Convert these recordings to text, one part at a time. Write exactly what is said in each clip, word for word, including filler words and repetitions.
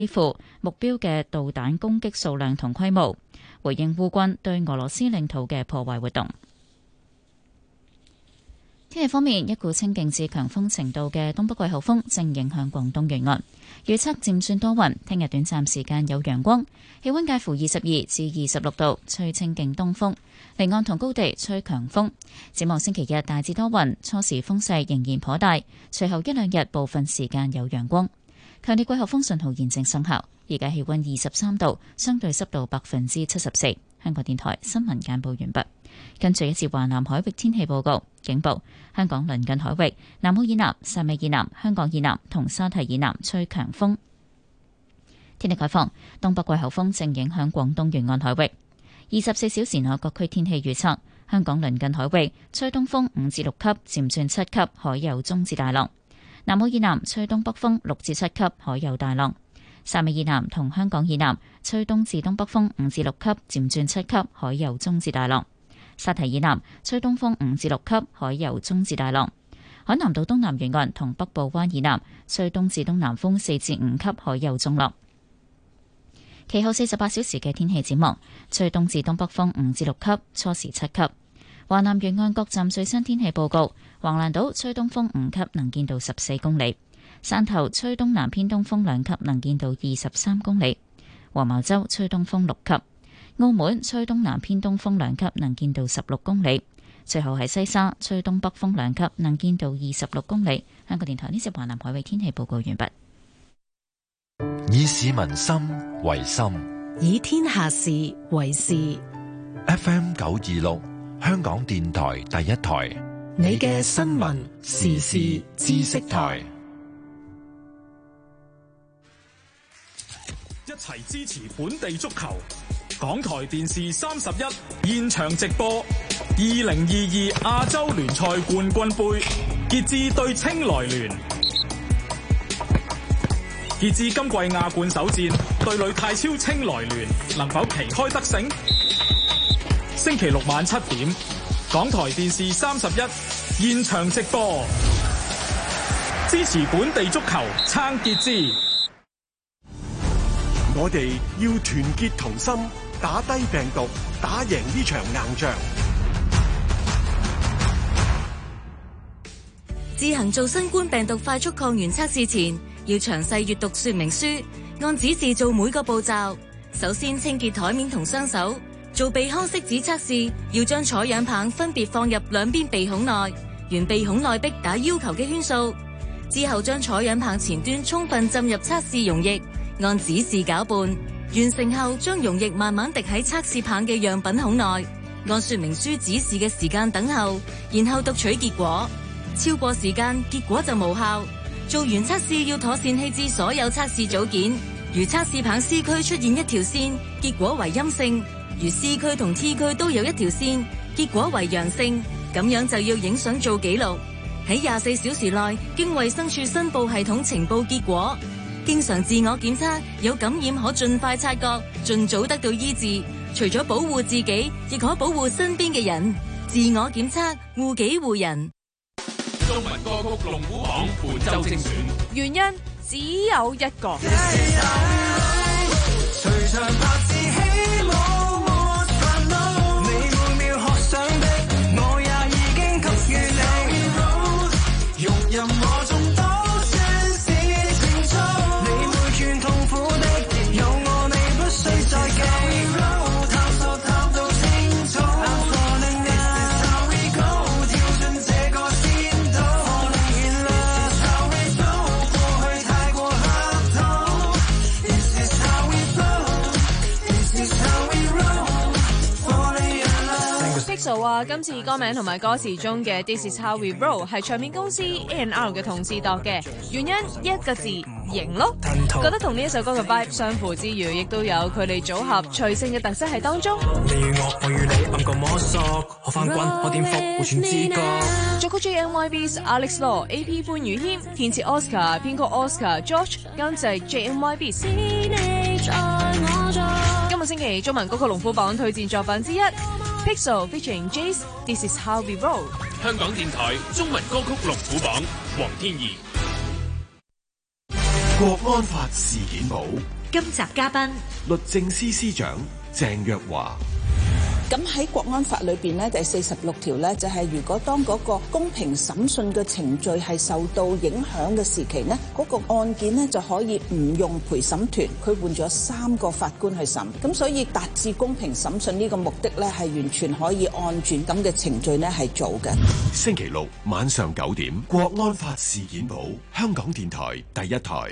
幾乎目標嘅導彈攻擊數量同規模，回應烏軍對俄羅斯領土嘅破壞活動。天氣方面，一股清勁至強風程度嘅東北季候風正影響廣東沿岸，預測漸轉多雲，聽日短暫時間有陽光，氣溫介乎二十二至二十六度，吹清勁東風，離岸同高地吹強風。展望星期日大致多雲，初時風勢仍然頗大，隨後一兩日部分時間有陽光。強烈季候風信號現正生效，而家氣溫二十三度，相對濕度百分之七十四。香港電台新聞簡報完畢。跟住一節華南海域天氣報告，警報：香港鄰近海域、南澳以南、汕尾以南、香港以南同沙堤以南吹強風。天氣概況：東北季候風正影響廣東沿岸海域。二十四小時內各區天氣預測：香港鄰近海域吹東風五至六級，漸轉七級，海有中至大浪；南澳以南吹東北風六至七級，海有大浪；汕尾以南同香港以南吹東至東北風五至六級，漸轉七級，海有中至大浪。沙堤以南吹東風五至六級，海有中至大浪；海南島東南沿岸同北部灣以南吹東至東南風四至五級，海有中浪。其後四十八小時嘅天氣展望：吹東至東北風五至六級，初時七級。華南沿岸各站最新天氣報告：橫瀾島吹東風五級，能見度十四公里；汕頭吹東南偏東風兩級，能見度二十三公里；黃茅洲吹東風六級。澳門吹東南偏東風兩級，能見度十六公里。最後係西沙吹東北風兩級，能見度二十六公里。香港電台呢隻華南海域天氣報告完畢。 以市民心為心， 以天下事為事。 F M 九二六，香港電台第一台， 你嘅新聞時事知識台。 一齊支持本地足球。港台電視三十一現場直播二零二二亞洲聯賽冠軍盃，傑志對清萊聯。傑志今季亞冠首戰對壘泰超清萊聯，能否旗開得勝？星期六晚七點，港台電視三十一現場直播，支持本地足球，撐傑志。 我哋要團結同心，打低病毒，打贏呢場硬仗。 自行做新冠病毒快速抗原測試前，要詳細閱讀說明書，按指示做每個步驟。首先清潔台面同雙手。做鼻腔拭子測試，要將採樣棒分別放入兩邊鼻孔內，沿鼻孔內壁打要求嘅圈數。之後將採樣棒前端充分浸入測試溶液，按指示攪拌。完成後，將溶液慢慢滴喺測試棒嘅樣品孔內，按說明書指示嘅時間等候，然後讀取結果。超過時間，結果就無效。做完測試要妥善棄置所有測試組件。如測試棒 C 區出現一條線，結果為陰性；如 C 區同 T 區都有一條線，結果為陽性。咁樣就要影相做記錄，喺廿四小時內經衛生署申報系統呈報結果。經常自我檢測，有感染可盡快察覺，盡早得到醫治。除咗保護自己，亦可保護身邊嘅人。自我檢測，護己護人。 中文歌曲龍虎榜本周精選， 原因只有一個。話今次歌名同埋歌詞中嘅 This is how we roll 係唱片公司 A and R 嘅同事度嘅，原因一個字型咯，覺得同呢一首歌嘅 vibe 相符之餘，亦都有佢哋組合隨性嘅特色喺當中。你與我，我與你，暗個魔術，可翻滾，可顛覆，互全知覺。作曲 J M Y B's Alex Law、A P 潘宇謙，填詞 Oscar， 編曲 Oscar、George， 監製 J M Y B's。今個星期中文歌曲龍虎榜推薦作品之一。Pixel featuring Jace This is how we roll。 香港電台中文歌曲龍虎榜，黃天怡。 國安法事件簿， 今集嘉賓律政司司長鄭若驊。 咁喺國安法裏邊咧，第四十六條咧就係、是、如果當嗰個公平審訊嘅程序係受到影響嘅時期呢，嗰、那個案件呢就可以唔用陪審團，佢換咗三個法官去審。咁所以達至公平審訊呢個目的咧，係完全可以按住咁嘅程序咧係做嘅。 星期六晚上九點，國安法事件簿，香港電台第一台。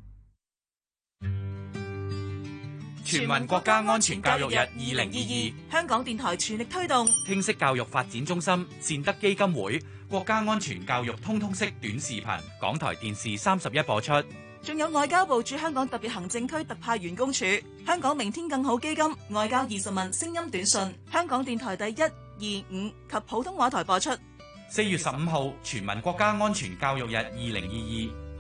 全民國家安全教育日二零二二， 香港電台全力推動聽識教育發展中心、善德基金會、國家安全教育通通識短視頻，港台電視三十一播出。 仲有外交部駐香港特別行政區特派員公署、香港明天更好基金、外交二十問聲音短訊，香港電台第一、二、五及普通話台播出。 四月十五號，全民國家安全教育日二零二二。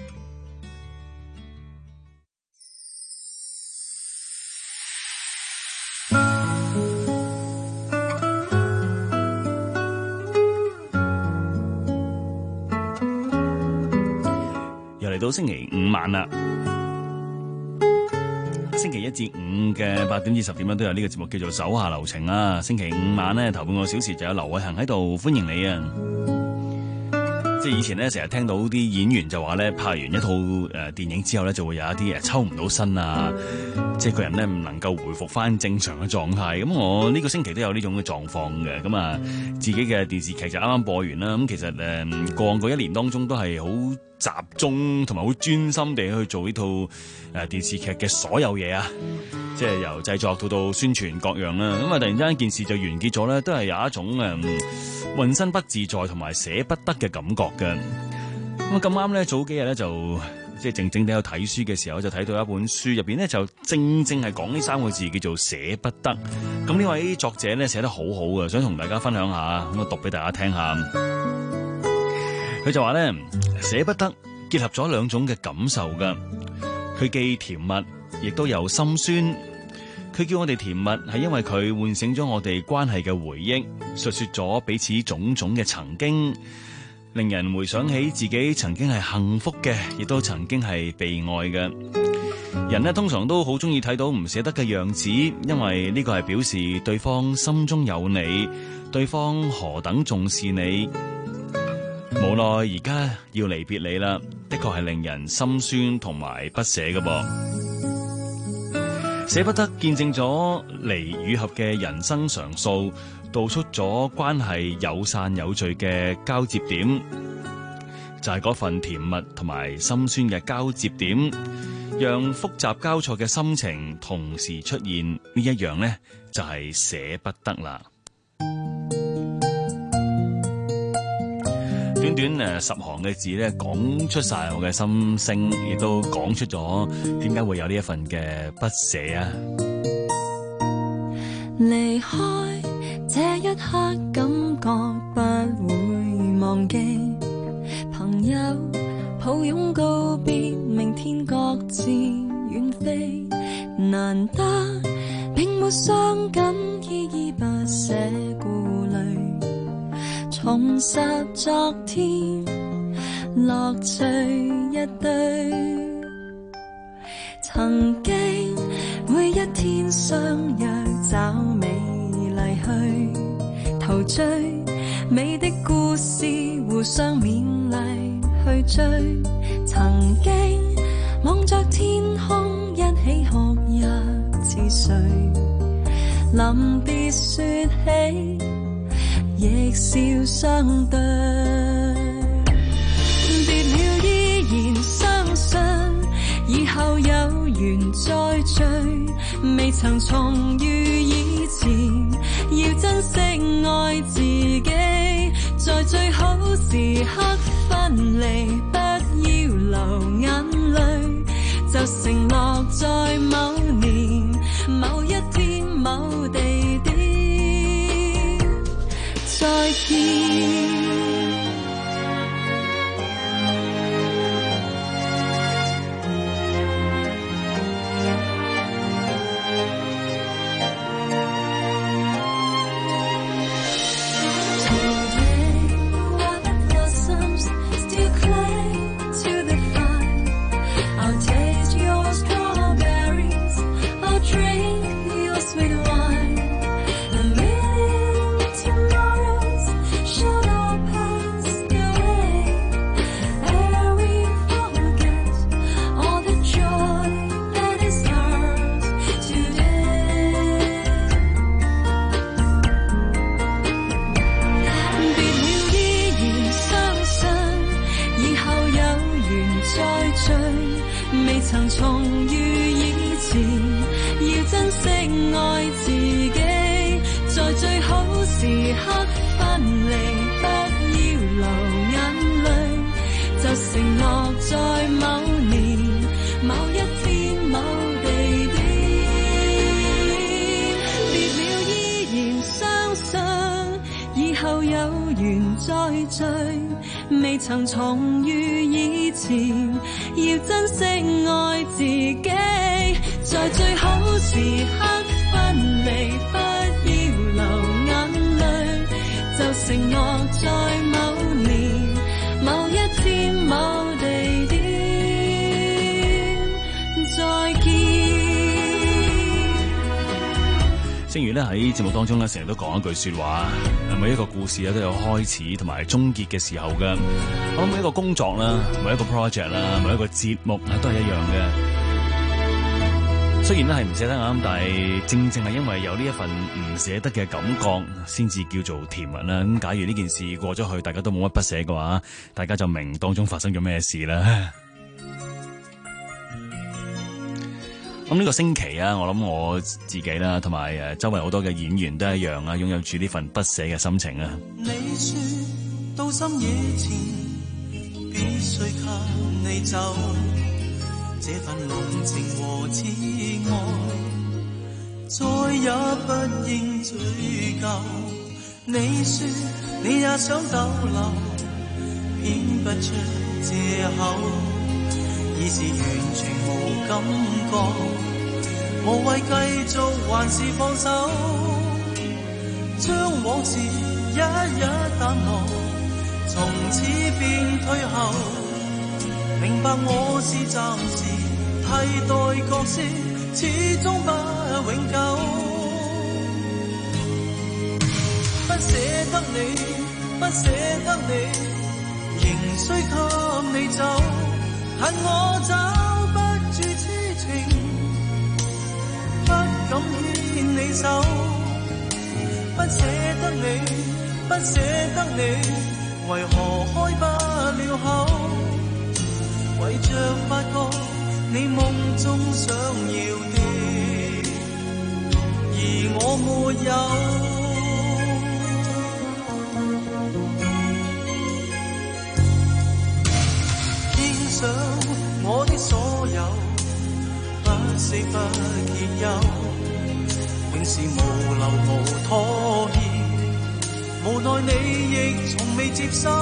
嚟到星期五晚啦，星期一至五嘅八點至十點咧都有呢個節目叫做手下留情啦。星期五晚咧頭半個小時就有劉偉恒喺度歡迎你啊！即係以前咧成日聽到啲演員就話咧拍完一套誒電影之後咧就會有一啲誒抽唔到身啊，即係個人咧唔能夠回復翻正常嘅狀態。咁我呢個星期都有呢種嘅狀況嘅。咁啊自己嘅電視劇就啱啱播完啦。咁其實誒過往嗰一年當中都係好集中同埋好專心地去做呢套誒電視劇嘅所有嘢啊，即係由製作到到宣傳各樣啦。咁啊突然之間件事就完結咗咧，都係有一種誒渾身不自在同埋捨不得嘅感覺嘅。咁啊咁啱咧，早幾日咧就即係靜靜地去睇書嘅時候，就睇到一本書入邊咧就正正係講呢三個字叫做捨不得。咁呢位作者咧寫得好好嘅，想同大家分享下，咁我讀俾大家聽下。佢就話咧，捨不得結合咗兩種嘅感受噶，佢既甜蜜，亦都有心酸。佢叫我哋甜蜜，係因為佢喚醒咗我哋關係嘅回憶，述說咗彼此種種嘅曾經，令人回想起自己曾經係幸福嘅，亦都曾經係被愛嘅。人呢，通常都好中意睇到唔捨得嘅樣子，因為呢個係表示對方心中有你，對方何等重視你。無奈而家要離別你啦，的確係令人心酸同埋不捨嘅噃。捨不得見證咗離與合嘅人生常數，道出咗關係有散有聚嘅交接點，就係嗰份甜蜜同埋心酸嘅交接點，讓複雜交錯嘅心情同時出現，呢一樣呢，就係捨不得啦。短短誒十行嘅字咧，講出晒我嘅心聲，亦都講出咗點解會有呢一份嘅不捨啊！ 離開這一刻，感覺不會忘記。朋友抱擁告別，明天各自遠飛。難得並沒傷感，依依不捨顧慮。重拾昨天，樂趣一堆。曾經每一天相約找美麗去陶醉，美的故事互相勉勵去追。曾經望着天空一起哭泣似睡，臨別說起亦笑相對，別了依然相信以後有緣再聚，未曾重遇以前，要珍惜愛自己，在最好時刻分離，不要流眼淚，就承諾在某年某一天某地點再見。 刻分離，不要流眼淚，就承諾在某年某一天某地點，別了依然相信以後有緣再聚，未曾重遇以前，要珍惜愛自己，在最好時刻分離，不要流眼淚，就承諾在某年某一天某地點再見。 正如咧喺節目當中咧，成日都講一句說話，每一個故事咧都有開始同埋終結嘅時候嘅。我諗每一個工作啦，每一個 project 啦，每一個節目啊，都係一樣嘅。雖然咧係唔捨得啱，但係正正係因為有呢一份唔捨得嘅感覺，先至叫做甜蜜啦。咁假如呢件事過咗去，大家都冇乜不捨嘅話，大家就明當中發生咗咩事啦。咁呢個星期啊，我諗我自己啦，同埋誒周圍好多嘅演員都一樣啊，擁有住呢份不捨嘅心情啊。 你說到深夜前必須給你走，這份濃情和痴愛再也不應追究。你說你也想逗留，編不出借口，已是完全無感覺，無謂繼續還是放手，將往事一一淡忘，從此便退後，明白我是暫時替代角色，始終不永久，不捨得你，不捨得你，仍需給你走，恨我找不住痴情，不敢牽你手，不捨得你，不捨得你，為何開不了口，為着發覺你夢中想要的，而我沒有。我的所有不死不結憂，永是無留無妥協，無奈你亦從未接收，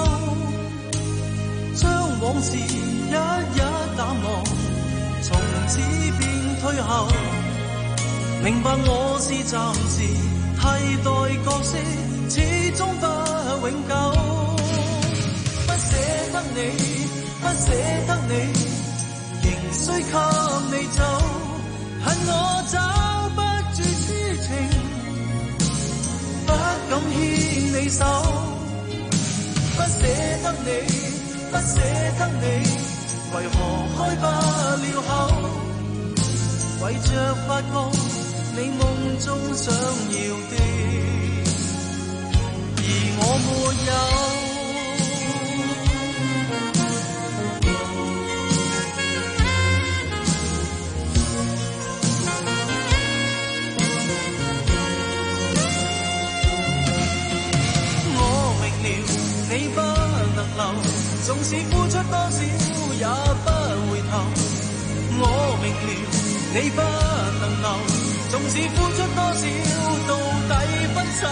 將往事一一淡忘，從此便退後，明白我是暫時替代角色，始終不永久，不捨得你，不捨得你，仍需給你走，恨我找不住痴情，不敢牽你手，不捨得你，不捨得你，為何開不了口，為着發覺你夢中想要的，而我沒有。你不能留，縱使付出多少也不回頭。我明了，你不能留，縱使付出多少到底分手。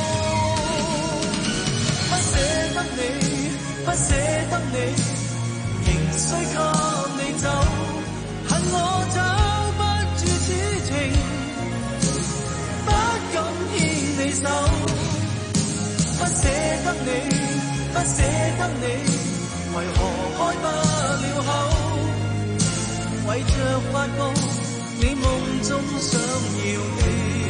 不捨得你，不捨得你，仍需給你走，恨我找不住痴情，不敢牽你手，不捨得你。不捨得你，為何開不了口，為着發覺你夢中想要的，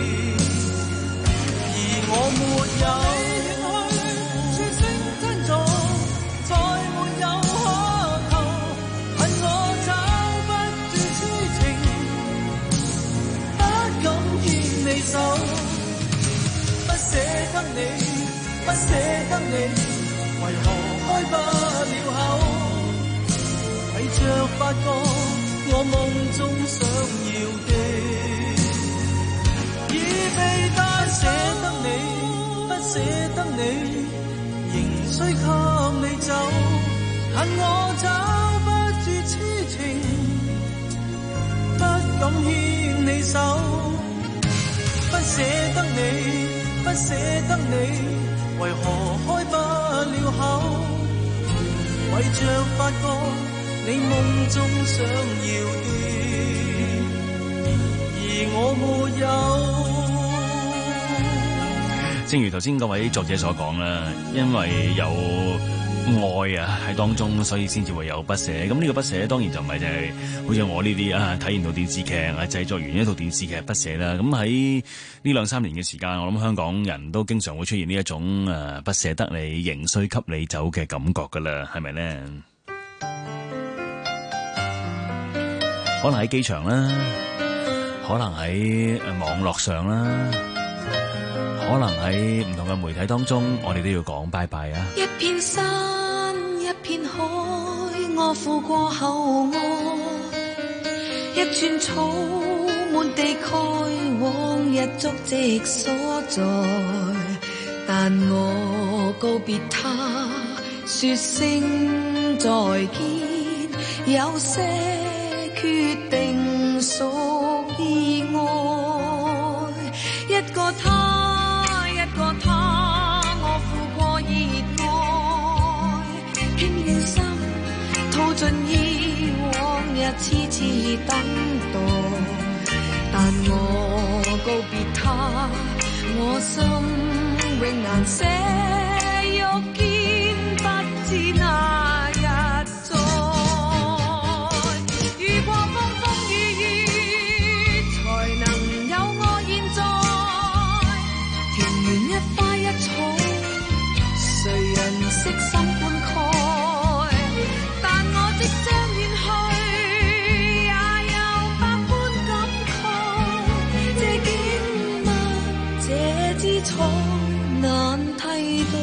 而我沒有。你遠去，說聲珍重，再沒有可求，恨我找不住痴情，不敢牽你手，不捨得你，不捨得你，為何開不了口，為着發覺我夢中想要的，已被單捨得你，不捨得你，仍需給你走，恨我找不住痴情，不敢牽你手，不捨得你，不捨得你，為何開不了口？為着發覺你夢中想要的，而我沒有。 正如頭先各位作者所講啦，因為有愛啊喺當中，所以先至會有不捨。咁呢個不捨當然就唔係就係好似我呢啲啊睇完套電視劇啊製作完一套電視劇不捨啦。咁喺呢兩三年嘅時間，我諗香港人都經常會出現呢一種誒不捨得你，仍需給你走嘅感覺噶啦，係咪呢？可能喺機場啦，可能喺網絡上啦，可能喺唔同嘅媒體當中，我哋都要講拜拜啊！ 一片山，一片海，我赴過後愛，一寸草滿地開，往日足跡所在。但我告別他，說聲再見，有些決定屬意愛，一個他，一個他，我付過熱愛，傾滿心，吐盡意，往日痴痴等待。但我告別他，我心永難捨，欲見不知哪日再。遇過風風雨雨，才能有我現在。田園一花一草，誰人悉心灌溉？但我即將遠去，也有百般感慨。這景物，這姿采，難替代。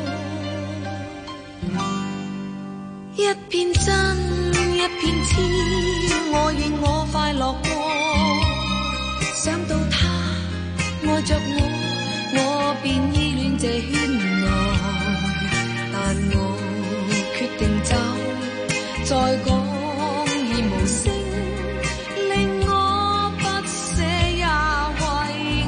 一片真，一片痴，我願我快樂過。想到他愛着我，我便依戀這圈內。但我決定走，再講已無聲，令我不捨也為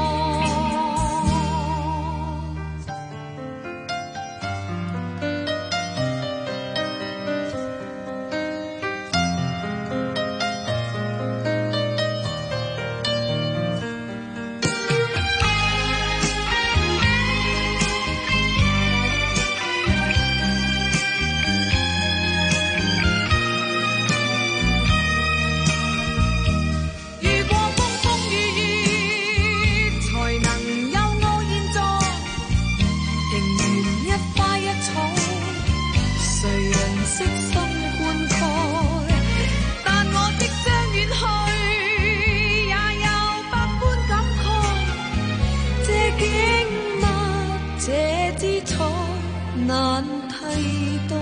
難替代。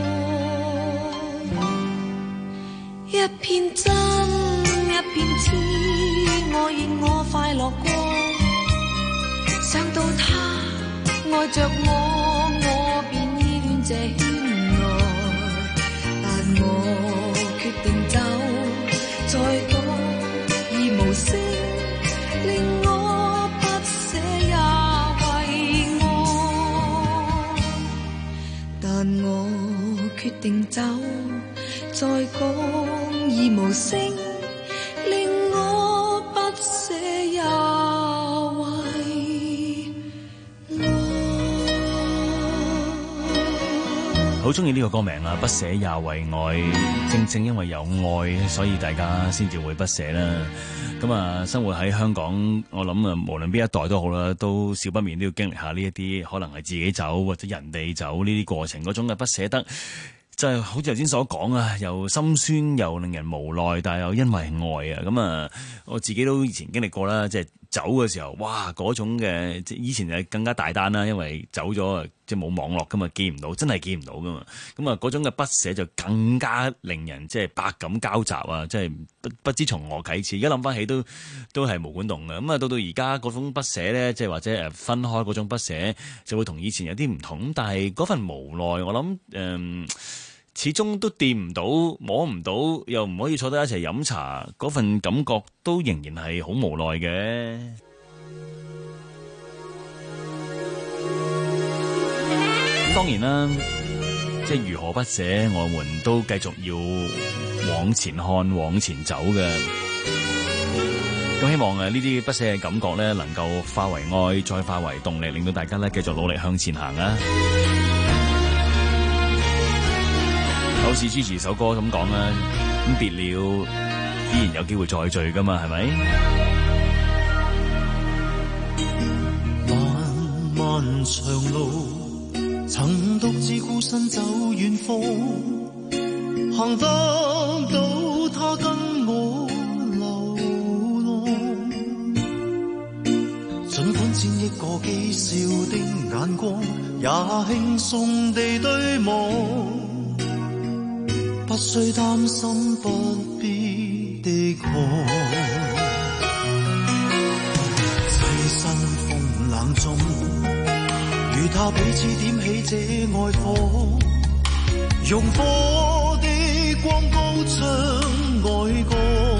一片真，一片痴，我願我快樂過。想到他愛着我，我便依戀這圈內。但我決定走，再講已無聲，令我不捨也為愛。但我決定走，再講已無聲，令我不捨也為愛。 好中意呢個歌名啊！不捨也為愛，正正因為有愛，所以大家先至會不捨啦。咁啊，生活喺香港，我諗啊，無論邊一代都好啦，都少不免都要經歷下呢一啲可能係自己走或者人哋走呢啲過程嗰種嘅不捨得。就係好似頭先所講啊，又心酸又令人無奈，但係又因為愛啊，咁啊，我自己都以前經歷過啦，即係走嘅時候，哇！嗰種嘅即係以前係更加大單啦，因為走咗即係冇網絡噶嘛，見唔到，真係見唔到噶嘛。咁啊，嗰種嘅不捨就更加令人即係百感交集啊！即係不不知從何啟齒。而家諗翻起都都係毛管戙嘅。咁啊，到到而家嗰種不捨咧，即係或者誒分開嗰種不捨，就會同以前有啲唔同。但係嗰份無奈，我諗誒。嗯始終都掂唔到，摸唔到，又唔可以坐低一齊飲茶，嗰份感覺都仍然係好無奈嘅。當然啦，即係如何不捨，我們都繼續要往前看、往前走嘅。咁希望誒呢啲不捨嘅感覺咧，能夠化為愛，再化為動力，令到大家咧繼續努力向前行啊！好似 Gigi 首歌咁講啦，咁別了依然有機會再聚噶嘛，係咪？ 漫漫長路，曾獨自孤身走遠方，行得到他跟我流浪，儘管千億個譏笑的眼光，也輕鬆地對望。不需擔心不必的渴，棲身風冷中，與他彼此點起這愛火，用火的光高唱愛歌，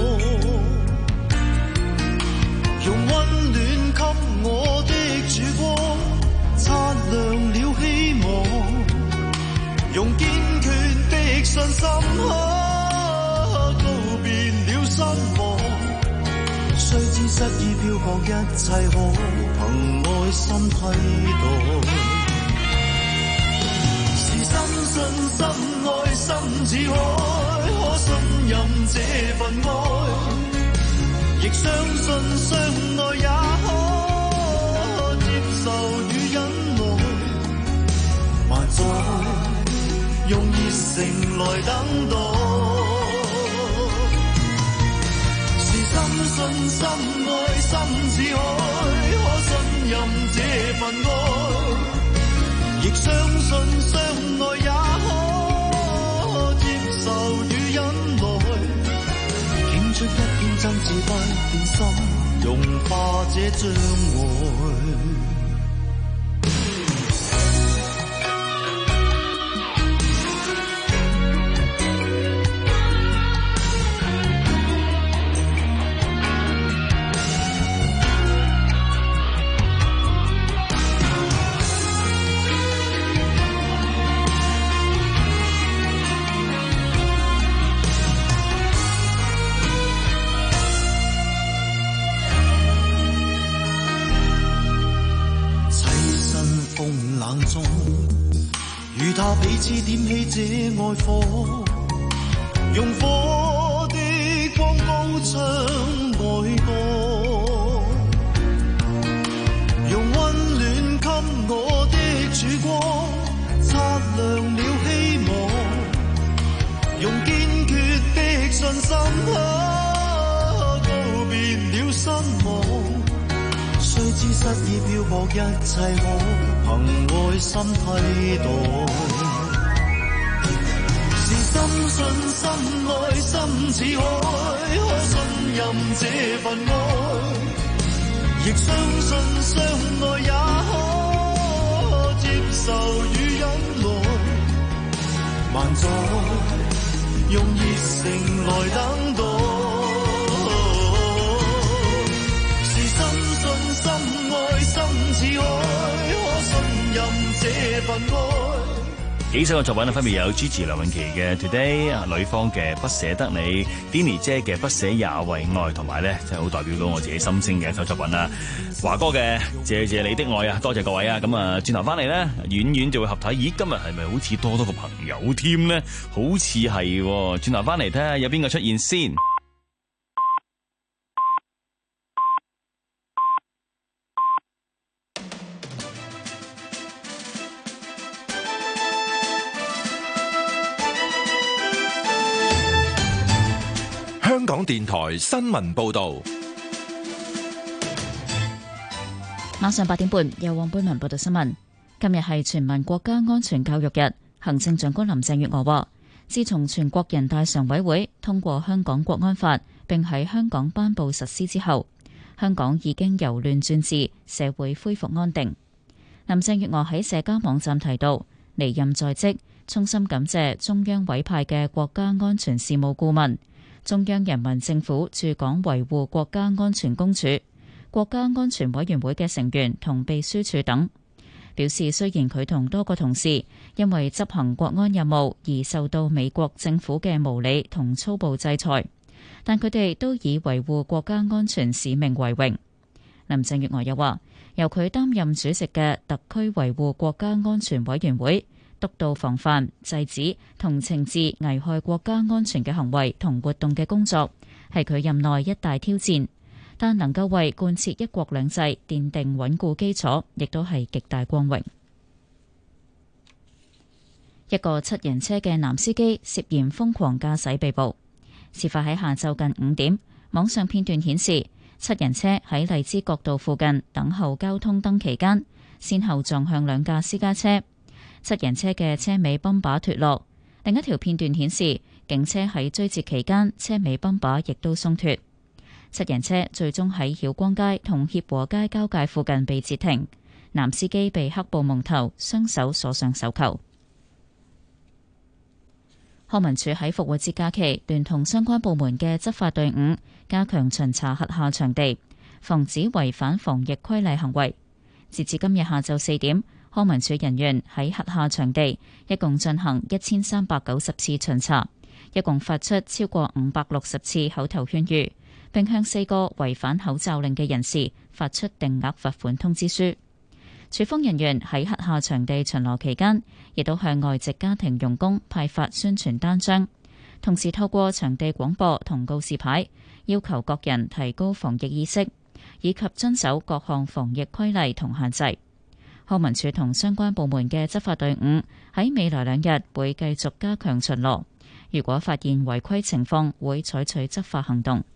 用溫暖給我的曙光，擦亮了希望，用堅決的信心告別了失望，雖知失意漂泊，一切可憑愛心替代。是深信深愛心似海，可信任這份愛，亦相信相愛也可接受與忍耐，萬載用熱誠來等待，是深信深愛心似海，可信任這份愛，亦相信相愛也可接受與忍耐，傾出一片真摯不變心，融化這障礙。與他彼此點起這愛火，用火的光高唱愛歌，用溫暖給我的曙光，擦亮了希望，用堅決的信心告別了失望，雖知失意漂泊，一切可憑愛心替代，是深信深愛心似海，可信任這份愛，亦相信相愛也可接受與忍耐，萬載用熱誠來等待，是深信深愛心似海，可信任這份愛。 幾首嘅作品啊，分別有 Gigi 梁詠琪嘅 Today、呂方嘅不捨得你、Denny 姐嘅不捨也為愛，同埋咧真係好代表到我自己心聲嘅一首作品啦。華哥嘅謝謝你的愛啊，多謝各位啊。咁啊，轉頭翻嚟咧，遠遠就會合體。咦，今日係咪好似多多個朋友添咧？好似係，轉頭翻嚟睇下有邊個出現先。 香港電台新聞報道。 晚上八點半，由黃貝文報道新聞。今日係全民國家安全教育日，行政長官林鄭月娥話，自從全國人大常委會通過香港國安法並喺香港頒布實施之後，香港已經由亂轉治，社會恢復安定。林鄭月娥喺社交網站提到，離任在即，衷心感謝中央委派嘅國家安全事務顧問、中央人民政府駐港維護國家安全公署、國家安全委員會嘅成員同秘書處等，表示雖然佢同多個同事因為執行國安任務而受到美國政府嘅無理同粗暴制裁，但佢哋都以維護國家安全使命為榮。林鄭月娥又話，由佢擔任主席嘅特區維護國家安全委員會督導防範、制止同懲治危害國家安全嘅行為同活動嘅工作，係佢任內一大挑戰，但能夠為貫徹一國兩制奠定穩固基礎，亦都係極大光榮。一個七人車嘅男司機涉嫌瘋狂駕駛被捕。事發喺下晝近五點，網上片段顯示七人車喺荔枝角道附近等候交通燈期間，先後撞向兩架私家車。七人車嘅車尾泵把脫落。另一條片段顯示警車喺追截期間，車尾泵把亦都鬆脫。七人車最終喺曉光街同協和街交界附近被截停，男司機被黑布蒙頭，雙手鎖上手銬。康文署喺復活節假期聯同相關部門嘅執法隊伍加強巡查轄下場地，防止違反防疫規例行為。截至今日下晝四點，康文署人員喺轄下場地一共進行一千三百九十次巡查，一共發出超過五百六十次口頭勸喻，並向四個違反口罩令嘅人士發出定額罰款通知書。署方人員喺轄下場地巡邏期間，亦都向外籍家庭傭工派發宣傳單張，同時透過場地廣播同告示牌，要求各人提高防疫意識，以及遵守各項防疫規例同限制。康文署同相關部門嘅執法隊伍喺未來兩日會繼續加強巡邏，如果發現違規情況，會採取執法行動。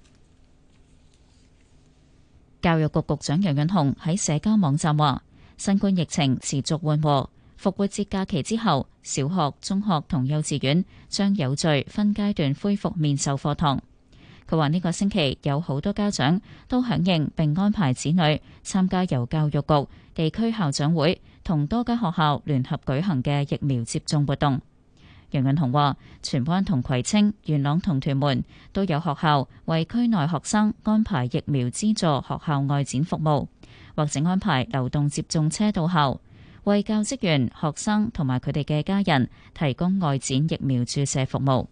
教育局局長楊潤雄喺社交網站話，新冠疫情持續緩和，復活節假期之後，小學、中學同幼稚園將有序分階段恢復面授課堂。佢話呢個星期有好多家長都響應並安排子女參加由教育局、地區校長會同多間學校聯合舉行嘅疫苗接種活動。楊潤雄話，荃灣同葵青、元朗同屯門都有學校為區內學生安排疫苗資助學校外展服務，或者安排流動接種車到校，為教職員、學生同埋佢哋嘅家人提供外展疫苗注射服務。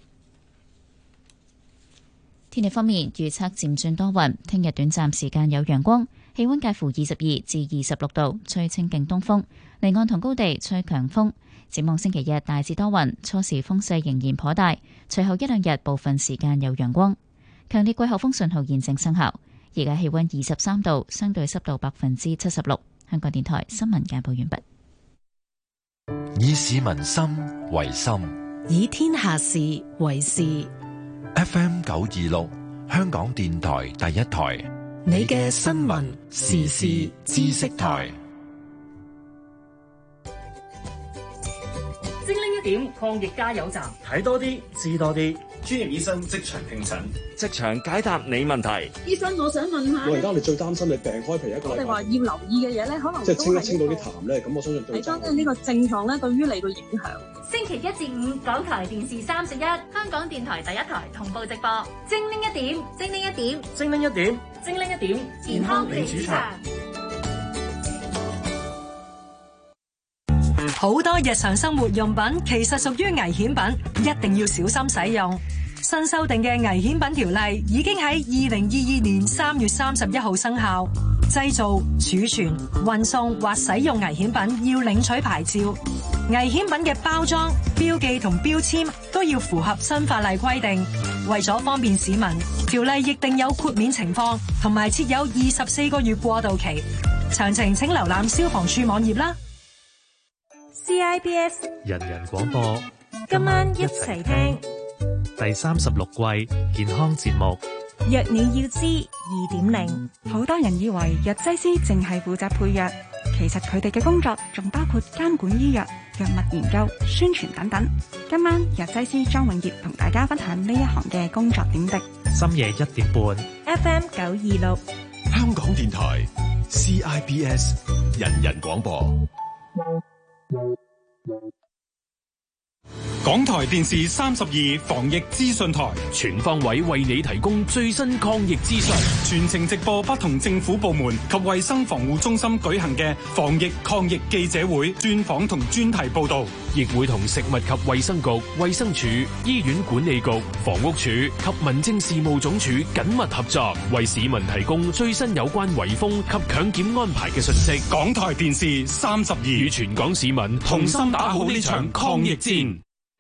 天氣方面，預測漸轉多雲，聽日短暫時間有陽光，氣溫介乎二十二至二十六度，吹清勁東風，離岸同高地吹強風。展望星期日大致多雲，初時風勢仍然頗大，隨後一兩日部分時間有陽光。強烈季候風信號現正生效，而家氣溫二十三度，相對濕度百分之七十六。香港電台新聞簡報完畢。 以市民心為心， 以天下事為事。 F M 九二六，香港電台第一台， 你嘅新聞時事知識台。 精靈一點抗疫加油站，睇多啲，知多啲。專業醫生即場聽診，即場解答你問題。 醫生，我想問下， 老人家你最擔心你病開皮一個禮拜， 我哋話要留意嘅嘢咧，可能即係清一清到啲痰咧，咁我相信對。你講緊呢個症狀咧，對於你個影響。 星期一至五，港台電視三十一，香港電台第一台同步直播。精靈一點，精靈一點， 精靈一點，精靈一點，健康你主場。 好多日常生活用品其實屬於危險品，一定要小心使用。新修訂嘅危險品條例已經喺二零二二年三月三十一號生效。製造、儲存、運送或使用危險品要領取牌照。危險品嘅包裝、標記同標籤都要符合新法例規定。為咗方便市民，條例亦定有豁免情況，同埋設有二十四個月過渡期。詳情請瀏覽消防處網頁啦。 C I B S 人人廣播，今晚一齊聽第三十六季健康節目藥你要知二點零。 好多人以為藥劑師淨係負責配藥，其實佢哋嘅工作仲包括監管醫藥、藥物研究、宣傳等等。今晚藥劑師莊永業同大家分享呢一行嘅工作點滴。 深夜一點半 F M 九二六， 香港電台 C I B S 人人廣播。 港台電視三十二防疫資訊台， 全方位為你提供最新抗疫資訊， 全程直播不同政府部門及衛生防護中心舉行嘅防疫抗疫記者會、專訪同專題報道， 亦會同食物及衛生局、衛生署、醫院管理局、房屋署及民政事務總署緊密合作，為市民提供最新有關圍封及強檢安排嘅信息。 港台電視三十二與全港市民同心打好呢場抗疫戰。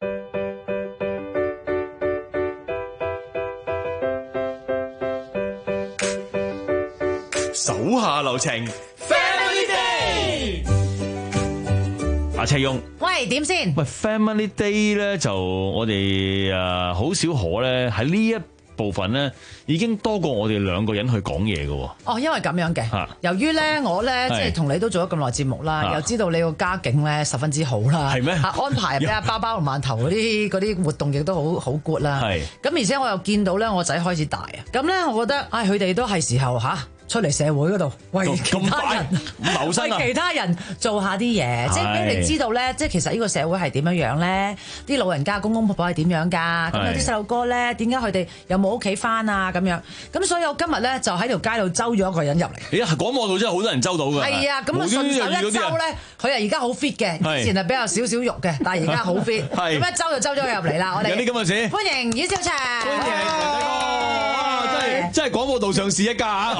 手下留情 ，Family Day。 阿車雍， 喂，點先？ 喂 ，Family Day 咧就我哋誒好少可咧喺呢一部分咧已經多過我哋兩個人去講嘢嘅。 哦，因為咁樣嘅， 啊、 由於咧我咧即係同你都做咗咁耐節目啦，啊、又知道你個家境咧十分之好啦， 係咩？ 安排俾阿包包同饅頭嗰啲嗰啲活動亦都好好 good 啦。 係咁，而且我又見到咧我仔開始大啊，咁咧我覺得唉，佢哋都係時候吓。出嚟社會嗰度為其他人謀生啊！ 為其他人做下啲嘢，即係俾你知道咧，即係其實呢個社會係點樣樣咧？啲老人家公公婆婆係點樣㗎？咁有啲細路哥咧，點解佢哋有冇屋企翻啊？咁樣咁，所以我今日咧就喺條街度周咗一個人入嚟。 咦？廣播道真係好多人周到㗎。 係啊，咁啊順手一周咧，佢啊而家好 fit 嘅，以前係比較少少肉嘅，但係而家好 fit。咁一周就周咗佢入嚟啦，我哋有啲咁嘅事。 歡迎阮兆祥。 歡迎陳仔哥。哇！真係真係廣播道上市一家啊！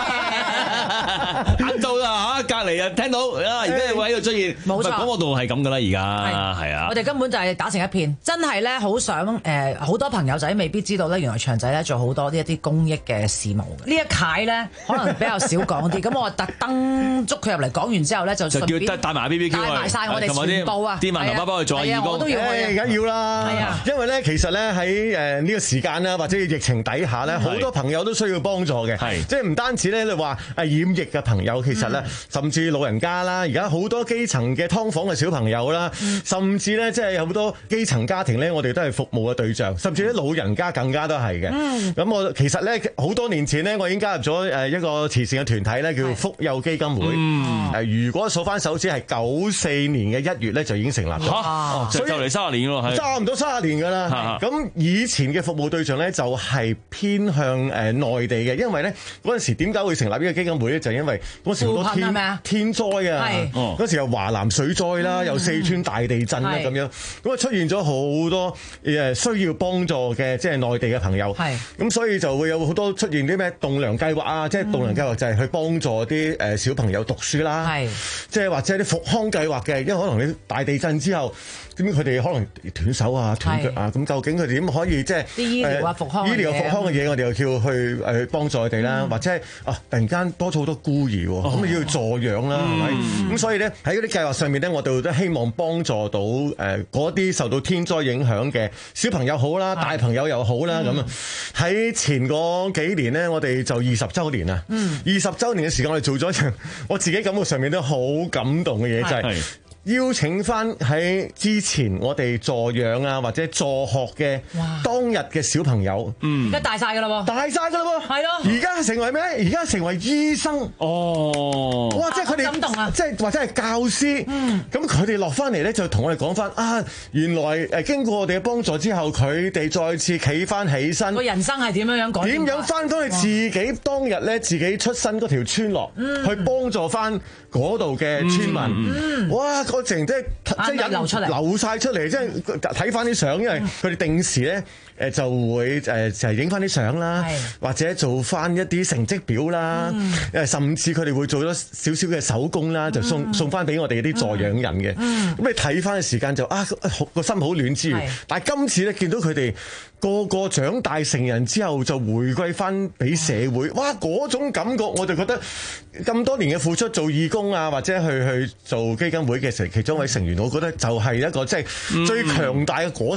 晏晝啦嚇，隔離啊聽到啊，而家會喺度出現。 冇錯， 廣播道係咁噶啦，而家係啊。 我哋根本就係打成一片，真係咧好想誒，好、呃、多朋友仔未必知道咧，原來祥仔咧做好多呢一啲公益嘅事務。呢一屆咧可能比較少講啲，咁我特登捉佢入嚟講完之後咧，就順便就叫帶埋 B B Q 帶埋晒我哋全部啊， 啲饅頭包包去做義工。 我都要去， 梗要啦。係啊，因為咧其實咧喺誒呢個時間啦，或者疫情底下咧，好多朋友都需要幫助嘅。係，即係唔單止咧，你話誒染疫嘅朋友，其實咧，甚至老人家啦，而家好多基層嘅劏房嘅小朋友啦，甚至咧即係有好多基層家庭咧，我哋都係服務嘅對象，甚至啲老人家更加都係嘅。咁、嗯、我其實咧好多年前咧，我已經加入咗誒一個慈善嘅團體咧，叫福幼基金會。誒、嗯，如果數翻手指係九四年嘅一月咧，就已經成立咗。 嚇，就嚟三十年咯，係差唔多三十年㗎啦。咁以前嘅服務對象咧，就係偏向誒內地嘅，因為咧嗰陣時點解會成立呢個基金會咧？就係、因為嗰時好多天天災啊，嗰時又華南水災啦，又、嗯、四川大地震啦咁樣，咁啊出現咗好多誒需要幫助嘅即係內地嘅朋友，咁所以就會有好多出現啲咩棟梁計劃啊，即係棟梁計劃就係去幫助啲誒小朋友讀書啦，即係或者啲復康計劃嘅，因為可能你大地震之後。點解佢哋可能斷手啊、斷腳啊？咁究竟佢哋點可以即係啲醫療啊、復康醫療復康嘅嘢，我哋又叫去誒幫助佢哋啦，嗯、或者係啊，突然間多咗好多孤兒，咁、哦、你要助養啦，係咪？咁、嗯、所以咧喺嗰啲計劃上面咧，我哋都希望幫助到誒嗰啲受到天災影響嘅小朋友好啦，大朋友又好啦。咁啊喺前嗰幾年咧，我哋就二十週年啦。嗯，二十週年嘅時間，我哋做咗一場我自己感覺上面都好感動嘅嘢，就係、是。邀請翻喺之前我哋助養啊或者助學嘅當日嘅小朋友，嗯， 而家大晒噶啦喎， 大晒噶啦喎， 係咯， 而家成為咩？而家成為醫生， 哦， 哇！即係佢哋感動啊，即係或者係教師，嗯，咁佢哋落翻嚟咧就同我哋講翻啊，原來誒經過我哋嘅幫助之後，佢哋再次企翻起身， 個人生係點樣樣改？ 點樣翻到去自己當日咧自己出身嗰條村落，嗯、去幫助翻嗰度嘅村民，嗯嗯、哇！個情即係即係引流出嚟，流曬出嚟，即係睇翻啲相，因為佢哋定時咧誒就會誒就係影翻啲相啦，或者做翻一啲成績表啦，誒、嗯、甚至佢哋會做咗少少嘅手工啦，就送、嗯、送翻俾我哋啲助養人嘅。咁、嗯、你睇翻嘅時間就啊個心好暖之餘，但係今次咧見到佢哋個個長大成人之後就回歸翻俾社會，哇！嗰種感覺我就覺得咁多年嘅付出做義工啊，或者去去做基金會嘅成其中一位成員，我覺得就係一個即係最強大嘅果實。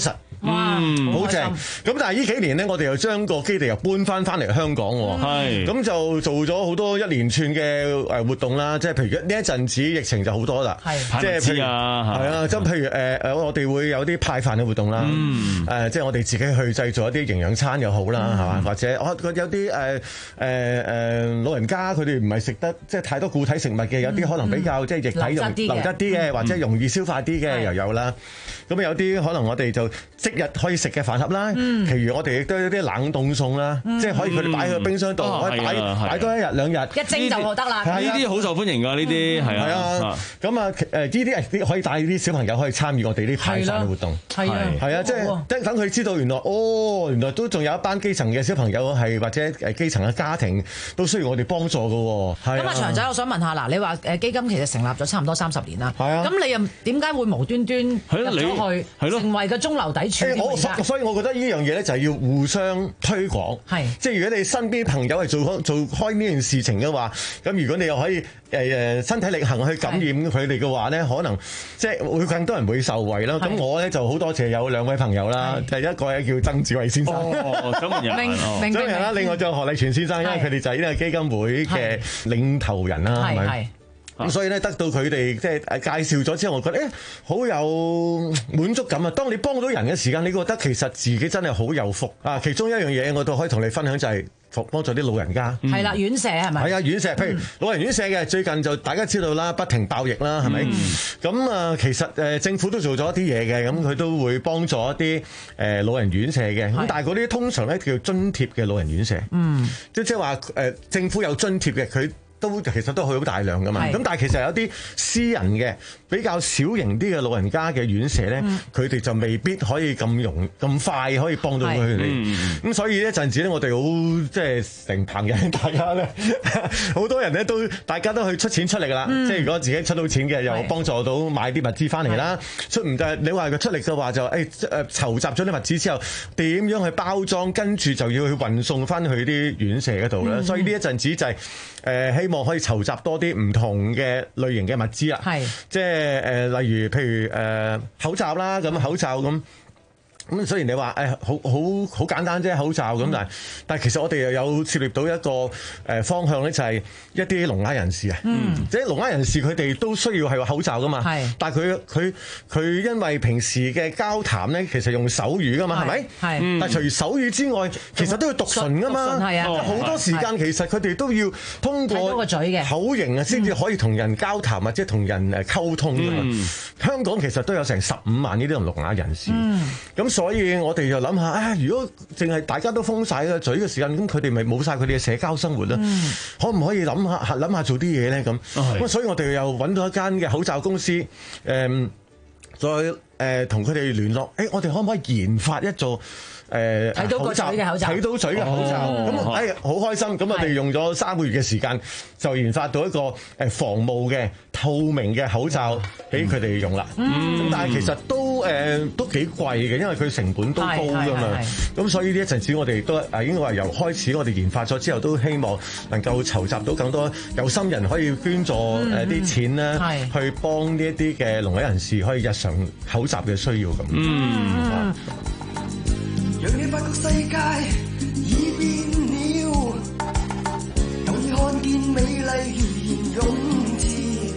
哇， 好正。咁但係呢幾年咧，我哋又將個基地又搬翻翻嚟香港喎。 係。 咁就做咗好多一連串嘅誒活動啦，即係譬如呢一陣子疫情就好多啦，即係譬如係啊，即係譬如誒誒，我哋會有啲派飯嘅活動啦，誒即係我哋自己去製造一啲營養餐又好啦，係嘛，或者我有啲誒誒誒老人家佢哋唔係食得即係太多固體食物嘅，有啲可能比較即係液體流質啲嘅，或者容易消化啲嘅又有啦。咁有啲可能我哋就即日可以食嘅飯盒啦，其餘我哋亦都有啲冷凍餸啦，即係可以佢哋擺喺冰箱度，可以擺擺多一日兩日， 一蒸就得啦。 呢啲好受歡迎㗎，呢啲係啊。係啊，咁啊誒呢啲誒可以帶啲小朋友可以參與我哋啲派飯嘅活動。係啊，係啊，即係即係等佢知道原來哦，原來都仲有一班基層嘅小朋友係或者誒基層嘅家庭都需要我哋幫助㗎喎。 咁啊，祥仔，我想問下嗱，你話誒基金其實成立咗差唔多三十年啦，係啊，咁你又點解會無端端入咗去，成為個中流砥柱？ 我所以我覺得呢樣嘢咧就係要互相推廣，係即係如果你身邊朋友係做開做開呢件事情嘅話，咁如果你又可以誒誒身體力行去感染佢哋嘅話咧，可能即係會更多人會受惠啦。咁我咧就好多謝有兩位朋友啦，第一個咧叫曾志偉先生， 掌門人， 明掌門人啦，另外就何麗全先生，因為佢哋就係呢個基金會嘅領頭人啦，係咪？咁所以咧，得到佢哋即係介紹咗之後，我覺得誒好有滿足感啊！當你幫到人嘅時間，你覺得其實自己真係好有福啊！其中一樣嘢，我都可以同你分享就係幫助啲老人家。 係啦，院舍係咪？ 係啊，院舍，譬如老人院舍嘅，最近就大家知道啦，不停爆疫啦，係咪？咁啊，其實誒政府都做咗一啲嘢嘅，咁佢都會幫助一啲誒老人院舍嘅。咁但係嗰啲通常咧叫津貼嘅老人院舍，嗯，即即係話誒政府有津貼嘅佢。都其實都好大量噶嘛，咁但係其實有啲私人嘅比較小型啲嘅老人家嘅院舍咧，佢哋就未必可以咁容咁快可以幫到佢哋。咁所以呢陣時咧，我哋好即係成棚人，大家咧好多人咧都大家都去出錢出力噶啦。即係如果自己出到錢嘅，又幫助到買啲物資翻嚟啦。出唔得，你話佢出力嘅話就誒誒籌集咗啲物資之後，點樣去包裝，跟住就要去運送翻去啲院舍嗰度啦。所以呢一陣子就係誒希望可以籌集多啲唔同嘅類型嘅物資啊，係即係誒，例如譬如誒、呃、口罩啦，咁口罩咁。咁雖然你話誒好好好簡單啫口罩咁，但係但係其實我哋又有涉獵到一個誒方向咧，就係一啲聾啞人士啊，嗯，即係聾啞人士佢哋都需要係個口罩噶嘛，係，但係佢佢佢因為平時嘅交談咧，其實用手語噶嘛，係咪？係，但係除手語之外，其實都要讀唇噶嘛，係啊，好多時間其實佢哋都要通過個嘴嘅口型啊，先至可以同人交談或者同人誒溝通噶嘛。香港其實都有成十五萬呢啲聾啞人士，咁。所以我哋就諗下，啊，如果淨係大家都封晒個嘴嘅時間，咁佢哋咪冇晒佢哋嘅社交生活啦。嗯、可唔可以諗下諗下做啲嘢咧？咁咁，所以我哋又揾到一間嘅口罩公司，誒、嗯，再誒同佢哋聯絡，誒、欸，我哋可唔可以研發一座？誒睇到個嘴嘅口罩，睇到嘴嘅口罩，咁誒好開心。咁我哋用咗三個月嘅時間，就研發到一個誒防霧嘅透明嘅口罩俾佢哋用啦。咁、嗯、但係其實都誒、呃、都幾貴嘅，因為佢成本都高㗎嘛。咁所以呢一陣子我哋都誒應該話由開始我哋研發咗之後，都希望能夠籌集到更多有心人可以捐助誒啲錢咧，嗯、去幫呢一啲嘅聾啞人士可以日常口罩嘅需要咁。嗯。 讓你發覺世界已變了，讓你看見美麗如言勇字，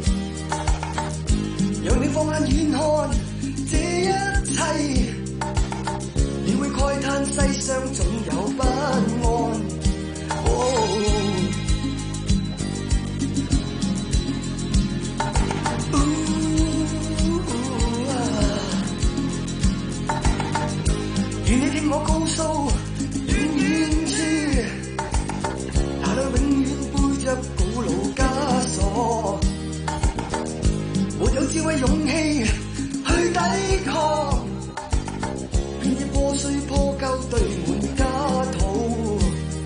讓你放眼遠看這一切，你會慨嘆世上總有不安。哦願你聽我告訴，遠遠處，那裏永遠背着古老枷鎖，沒有智慧勇氣去抵抗，遍野破碎破舊堆滿家土，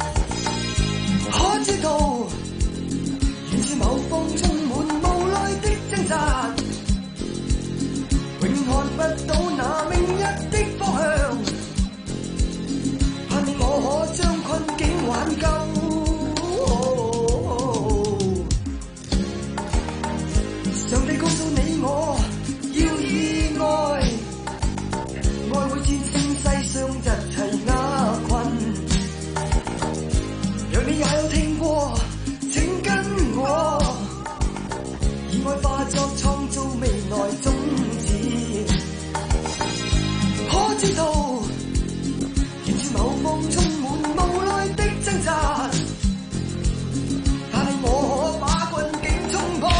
可知道，原是某方充滿無奈的掙扎，永看不到那明日的方向。我可將困境挽救，上帝告訴你我要以愛，愛會戰勝過，請跟我，以愛化作創造未來種子。可知道，沿住某方充滿無奈的掙扎，但係我可把困境衝破。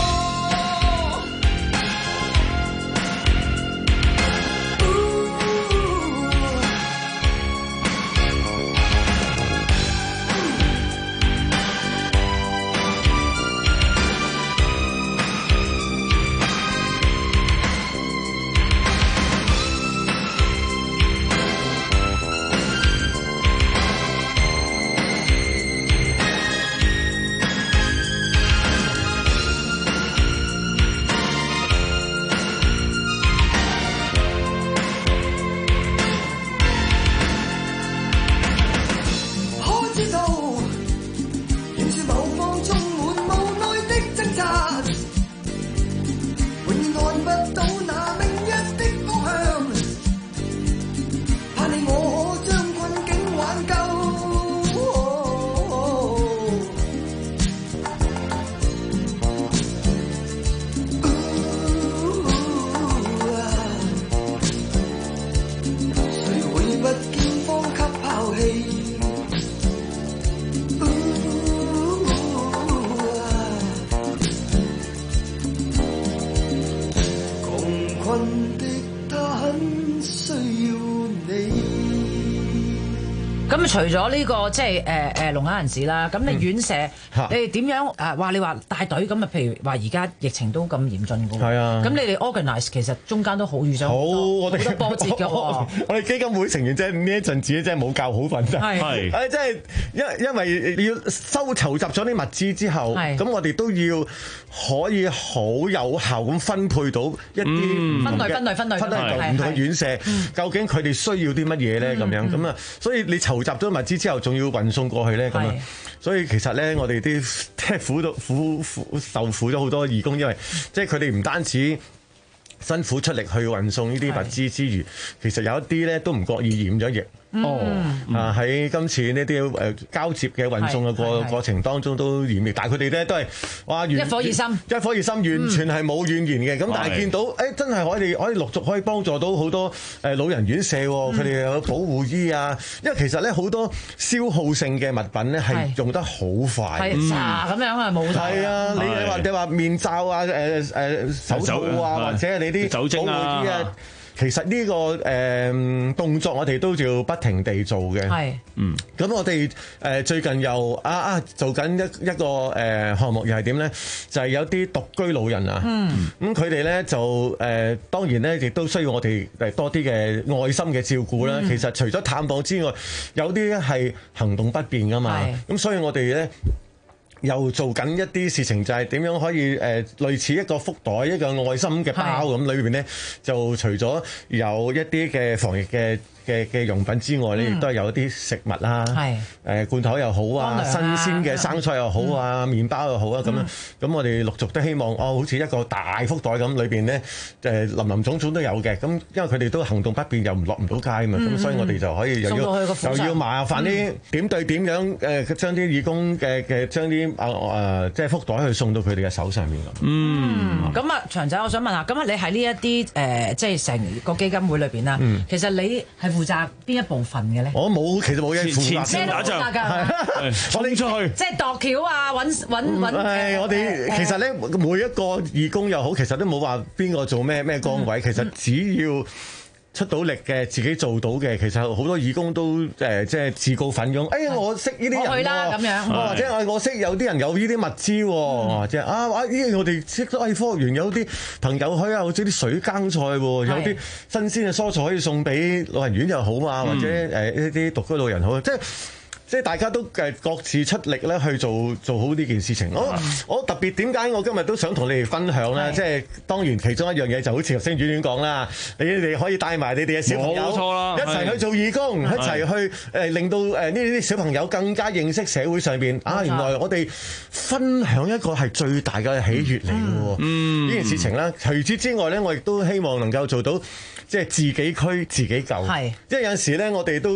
咁除咗呢個即係誒誒聾啞人士啦，咁你院舍你哋點樣誒話你話帶隊咁啊？譬如話而家疫情都咁嚴峻㗎喎，係啊，咁你哋 organize 其實中間都好遇上好多好多波折㗎喎。我哋基金會成員即係呢一陣子真係冇覺好瞓真係，誒即係因因為要收籌集咗啲物資之後，咁我哋都要可以好有效咁分配到一啲分類分類分類分類唔同嘅院舍，究竟佢哋需要啲乜嘢咧？咁樣咁啊，所以你籌集咗物資之後，仲要運送過去咧，咁啊，所以其實咧，我哋啲即係苦到苦苦受苦咗好多義工，因為即係佢哋唔單止辛苦出力去運送呢啲物資之餘，其實有一啲咧都唔覺意染咗疫。哦，啊喺今次呢啲誒交接嘅運送嘅過過程當中都嚴厲，但係佢哋咧都係哇一顆熱心，一顆熱心，完全係冇怨言嘅。咁但係見到誒真係可以可以陸續可以幫助到好多誒老人院舍，佢哋有保護衣啊。因為其實咧好多消耗性嘅物品咧係用得好快，係茶咁樣啊冇。係啊，你你話你話面罩啊誒誒手套啊，或者你啲保護衣啊。其實呢個誒動作我哋都要不停地做嘅，係，嗯，咁我哋誒最近又啊啊做緊一一個誒項目又係點咧？就係有啲獨居老人啊，嗯，咁佢哋咧就誒當然咧亦都需要我哋誒多啲嘅愛心嘅照顧啦。其實除咗探訪之外，有啲係行動不便噶嘛，咁所以我哋咧。又做緊一啲事情，就係點樣可以誒類似一個福袋、一個愛心嘅包咁，裏邊咧就除咗有一啲嘅防疫嘅嘅嘅用品之外咧，亦都係有一啲食物啦，誒罐頭又好啊，新鮮嘅生菜又好啊，麵包又好啊，咁樣咁我哋陸續都希望哦，好似一個大福袋咁，裏邊咧誒林林總總都有嘅。咁因為佢哋都行動不便，又唔落唔到街啊嘛，咁所以我哋就可以又要又要麻煩啲點對點樣誒將啲義工嘅嘅將啲啊誒即係福袋去送到佢哋嘅手上面咁。嗯，咁啊長仔，我想問下，咁啊你喺呢一啲誒即係成個基金會裏邊啦，其實你係負責邊一部分嘅咧？我冇，其實冇嘢負責。咩都負責㗎，我拎出去，即係度橋啊，揾揾揾。係我哋其實咧，每一個義工又好，其實都冇話邊個做咩咩崗位，其實只要出到力嘅，自己做到嘅，其實好多義工都誒即係自告奮勇。哎呀，我識呢啲人喎，去啦咁樣，或者我我識有啲人有呢啲物資喎，或者啊啊呢我哋識得喺科學園有啲朋友去啊，或者啲水耕菜喎，有啲新鮮嘅蔬菜可以送俾老人院又好啊，或者誒一啲獨居老人好，即係。即係大家都誒各自出力咧去做做好呢件事情。我我特別點解我今日都想同你哋分享咧？即係當然其中一樣嘢就好似頭先遠遠講啦，你哋可以帶埋你哋嘅小朋友一齊去做義工，一齊去誒令到誒呢啲小朋友更加認識社會上邊啊！原來我哋分享一個係最大嘅喜悅嚟嘅喎。嗯，呢件事情啦。除此之外咧，我亦都希望能夠做到即係自己驅自己救。係，即係有陣時咧，我哋都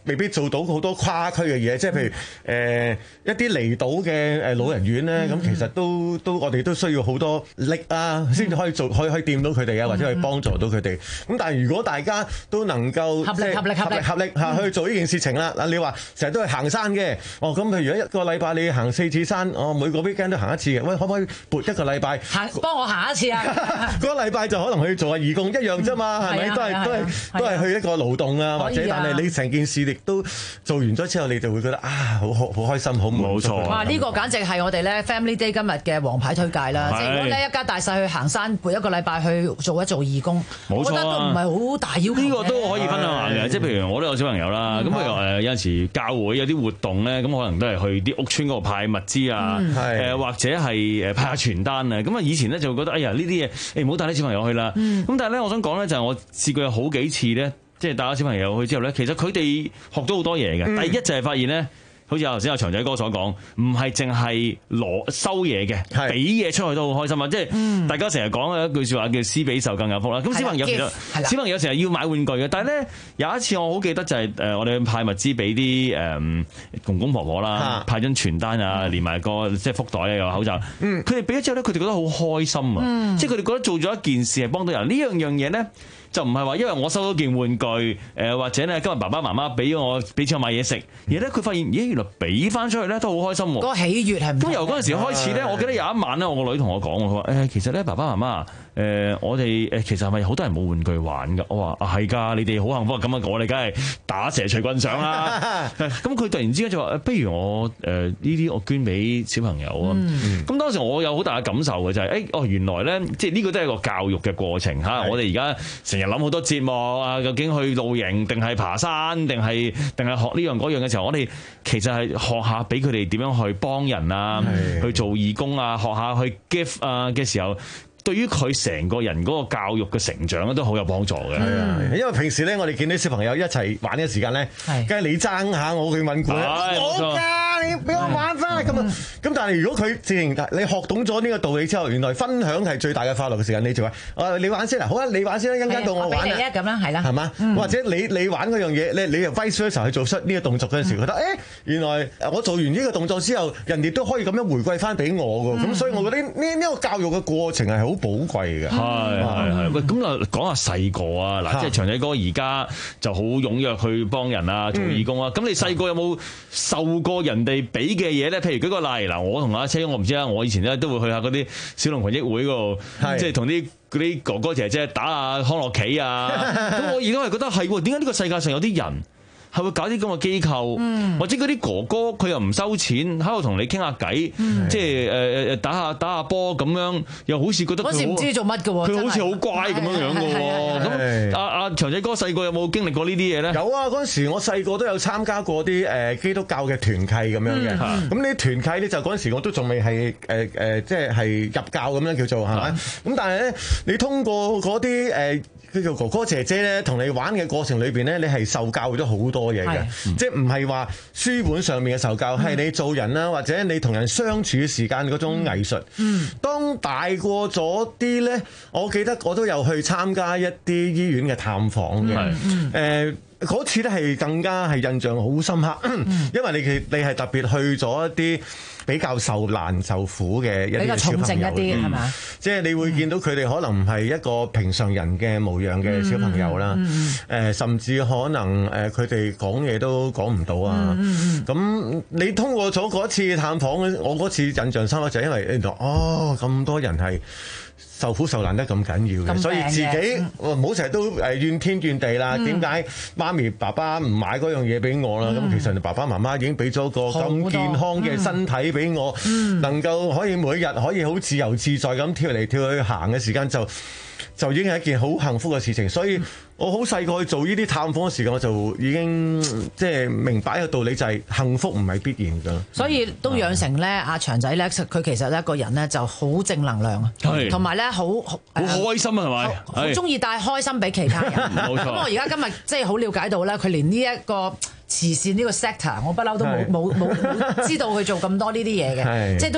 未必做到好多跨區嘅嘢，即係譬如誒、呃、一啲離島嘅誒老人院咧，咁、嗯、其實都都我哋都需要好多力啊，先至可以做，可以可以掂到佢哋啊，或者可以幫助到佢哋。咁但係如果大家都能夠合力合力合力合力嚇去做呢件事情啦，嗱、嗯、你話成日都係行山嘅，哦咁譬如一個禮拜你行四次山，哦每個 weekend 都行一次嘅，喂可唔可以撥一個禮拜行幫我行一次啊？ 嗰個禮拜就可能去做下義工一樣啫嘛，係、嗯、咪？都係都係都係去一個勞動啊，或者但係你成件事亦都做完咗之後，你就會覺得啊好好好開心，好冇錯。 哇！呢、呢個簡直係我哋咧 Family Day 今日嘅王牌推介啦。即係如果咧一家大細去行山，撥一個禮拜去做一做義工， 冇錯啊、 我覺得都唔係好大要求。 呢、呢個都可以分享下嘅，即係譬如我都有小朋友啦，咁譬如誒有陣時教會有啲活動咧，咁可能都係去啲屋村嗰度派物資啊，誒、嗯、或者係誒派下傳單啊。咁啊以前咧就會覺得哎呀呢啲嘢誒唔好帶啲小朋友去啦。咁、嗯、但係咧我想講咧就係我試過有好幾次咧，即係帶咗小朋友去之後咧，其實佢哋學到好多嘢嘅、嗯。第一就係發現咧。好似頭先阿長仔哥所講，唔係淨係攞收嘢嘅，俾嘢出去都好開心啊！即係、嗯、大家成日講嘅一句説話叫施比受更有福啦。咁小朋友其實小朋友成日要買玩具嘅，但係咧有一次我好記得就係誒我哋派物資俾啲誒公公婆婆啦，派張傳單啊，連埋個即係福袋啊，有口罩。佢哋俾咗之後咧，佢哋覺得好開心啊！嗯、即係佢哋覺得做咗一件事係幫到人。呢樣樣嘢咧。就唔係話因為我收到件玩具，誒或者咧今日爸爸媽媽俾我俾錢我買嘢食，而咧佢發現咦原來俾翻出去咧都好開心喎。 嗰個喜悅係唔同。咁由嗰陣時開始咧，我記得有一晚咧，我個女同我講，佢話誒其實咧爸爸媽媽誒我哋誒其實係咪好多人冇玩具玩㗎？我話啊係㗎，你哋好幸福啊！咁啊我哋梗係打蛇隨棍上啦。咁佢突然之間就話不如我誒呢啲我捐俾小朋友啊。咁、嗯、當時我有好大嘅感受嘅就係、是、誒哦原來咧即係呢個都係一個教育嘅過程嚇。我哋而家成日諗好多節目啊，究竟去露營定係爬山定係定係學呢樣嗰樣嘅時候，我哋其實係學下俾佢哋點樣去幫人啊，去做義工啊，學下去 give 啊嘅時候，對於佢成個人嗰個教育嘅成長咧，都好有幫助嘅。係啊，因為平時咧，我哋見啲小朋友一齊玩嘅時間咧，梗係你爭下我去問佢，我㗎，你俾我玩翻咁啊！咁但係如果佢自然你學懂咗呢個道理之後，原來分享係最大嘅快樂嘅時間，你就話啊，你玩先啦，好啊，你玩先啦，一陣間到我玩啦， 咁啦，係啦，係嘛、嗯？或者你你玩嗰樣嘢，你你又 vice versa 去做出呢個動作嗰陣時，覺得誒、欸、原來我做完呢個動作之後，人哋都可以咁樣回饋翻俾我㗎，咁、嗯、所以我覺得呢呢呢個教育嘅過程係好寶貴嘅。係係係，喂，咁啊講下細個啊，嗱，即係長仔哥而家就好踴躍去幫人啊，做義工啊。咁、嗯、你細個有冇受過人哋俾嘅嘢咧？譬如舉個例，嗱，我同阿車，我唔知啦，我以前咧都會去下嗰啲小龍群益會嗰度，即係同啲嗰啲哥哥姐姐打下康樂棋啊。咁我而家係覺得係，點解呢個世界上有啲人係會搞啲咁嘅機構，嗯、或者嗰啲哥哥佢又唔收錢，喺度同你傾下偈，即係誒誒打下打下波咁樣，又好似覺得佢唔知做乜嘅喎，佢好似好乖咁樣樣嘅喎。咁阿阿長仔哥細個有冇經歷過呢啲嘢咧？有啊，嗰陣時我細個都有參加過啲誒基督教嘅團契咁樣嘅。咁呢啲團契咧就嗰陣時我都仲未係誒誒，即係係入教咁樣叫做係咪？咁但係咧，你通過嗰啲誒叫做哥哥姐姐咧，同你玩嘅過程裏邊咧，你係受教咗好多嘢嘅，即係唔係話書本上面嘅受教，係、嗯、你做人啦，或者你同人相處嘅時間嗰種藝術。嗯，當大過咗啲咧，我記得我都有去參加一啲醫院嘅探訪嘅。嗯，誒嗰、呃、次咧係更加係印象好深刻，嗯、因為你其你係特別去咗一啲比較受難受苦嘅一啲小朋友，係嘛、嗯？即係你會見到佢哋可能唔係一個平常人嘅模樣嘅小朋友啦。誒、嗯呃，甚至可能誒佢哋講嘢都講唔到啊。咁、嗯、你通過咗嗰次探訪，我嗰次印象深刻就係因為你話哦咁多人係受苦受難得咁緊要嘅，所以自己唔好成日都誒怨天怨地啦。點解媽咪爸爸唔買嗰樣嘢俾我啦？咁、嗯、其實爸爸媽媽已經俾咗個咁健康嘅身體俾我，嗯、能夠可以每日可以好自由自在咁跳嚟跳去行嘅時間就就已經係一件好幸福嘅事情。所以我好細個去做呢啲探訪嘅時間，我就已經即係明白一個道理，就係幸福唔係必然㗎。所以都養成咧，阿、嗯、長仔咧，佢其實一個人咧就好正能量啊，同埋咧好好開心啊，係咪？好中意帶開心俾其他人。冇錯。咁我而家今日即係好了解到咧，佢連呢一個慈善呢個 sector，我不嬲都冇冇冇冇知道佢做咁多呢啲嘢嘅，即係都。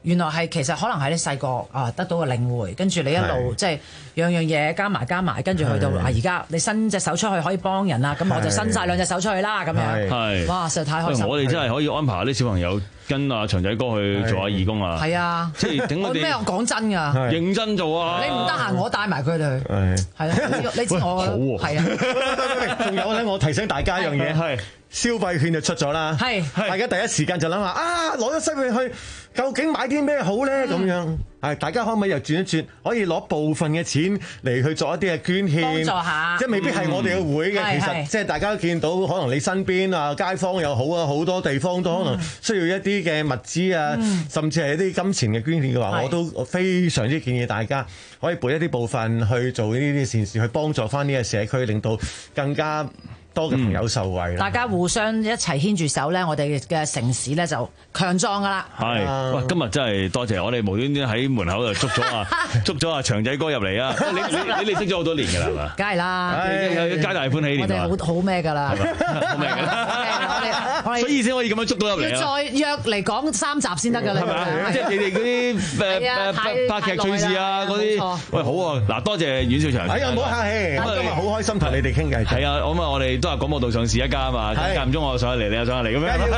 原來係其實可能係你細個啊得到個領會，跟住你一路即係樣樣嘢加埋加埋，跟住去到啊而家你伸隻手出去可以幫人啦，咁我就伸晒兩隻手出去啦咁樣。係，哇！實在太開心。 我哋真係可以安排啲小朋友跟阿長仔哥去做下義工啊！ 係啊， 即係等我哋咩？我講真㗎， 認真做啊！ 你唔得閒，我帶埋佢哋去。係啊，你知我好喎。 係啊， 仲有咧，我提醒大家一樣嘢，係消費券就出咗啦。係，大家第一時間就諗下啊，攞咗消費券去，究竟買啲咩好咧？咁樣係，大家可唔可以又轉一轉，可以攞部分嘅錢嚟去做一啲嘅捐獻，幫助下，即係未必係我哋嘅會嘅。其實即係大家都見到，可能你身邊啊，街坊又好啊，好多地方都可能需要一啲嘅物資啊，甚至係一啲金錢嘅捐獻嘅話，我都非常之建議大家可以撥一啲部分去做呢啲善事，去幫助翻呢個社區，令到更加多嘅朋友受惠啦！ 大家互相一齊牽住手咧，我哋嘅城市咧就強壯噶啦。 係，喂，今日真係多謝我哋無端端喺門口就捉咗啊，捉咗阿長仔哥入嚟啊！你你你哋識咗好多年㗎啦，係嘛？ 梗係啦， 皆大歡喜年。 我哋好好咩㗎啦？ 好咩㗎？所以先可以咁樣捉到入嚟啊！ 要再約嚟講三集先得㗎啦，係咪？ 即係你哋嗰啲誒拍劇趣事啊嗰啲，喂好啊！嗱，多謝阮兆祥。 哎呀，唔好客氣，今日好開心同你哋傾偈。 係啊，咁啊，我哋都係廣播道上市一家啊嘛，間唔中我上嚟，你又上嚟咁樣。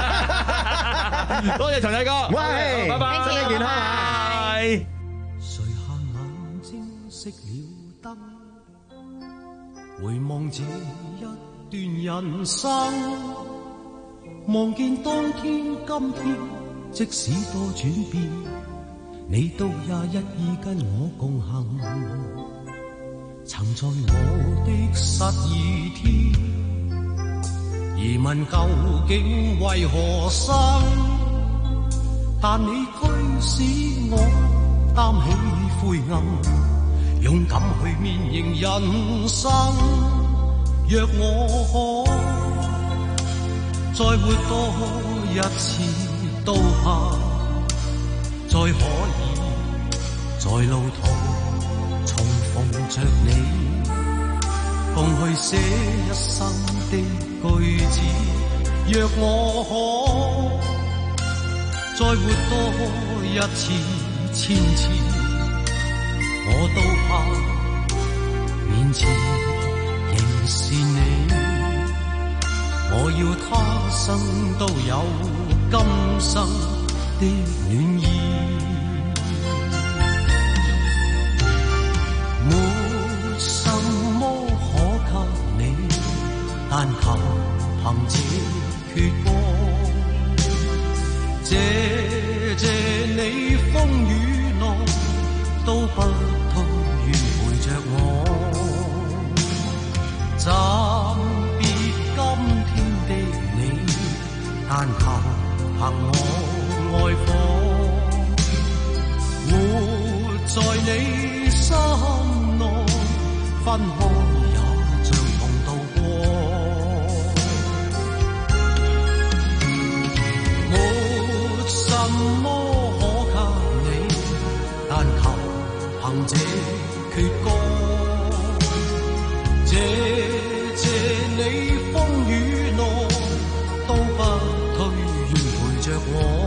多謝長仔哥， 喂， 拜拜，身體健康，拜。 垂下眼睛熄了燈，回望這一段人生，望見當天今天，即使多轉變，你都也一意跟我共行。曾在我的失意天，疑問究竟為何生？但你驅使我擔起灰暗，勇敢去面迎人生。若我可再活多一次，都怕再可以在路途重逢着你，共去寫一生的句子。若我可再活多一次千次，我都怕面前仍是你。我要他生都有今生的暖意，沒什麼可給你，但求憑這闕歌，謝謝你風雨內都不退願陪着我，暫別今天的你，但求憑我愛火，活在你心內，分開也像同渡過。沒什麼可給你，但求憑這闕歌，謝謝你風雨內都不退願陪着我，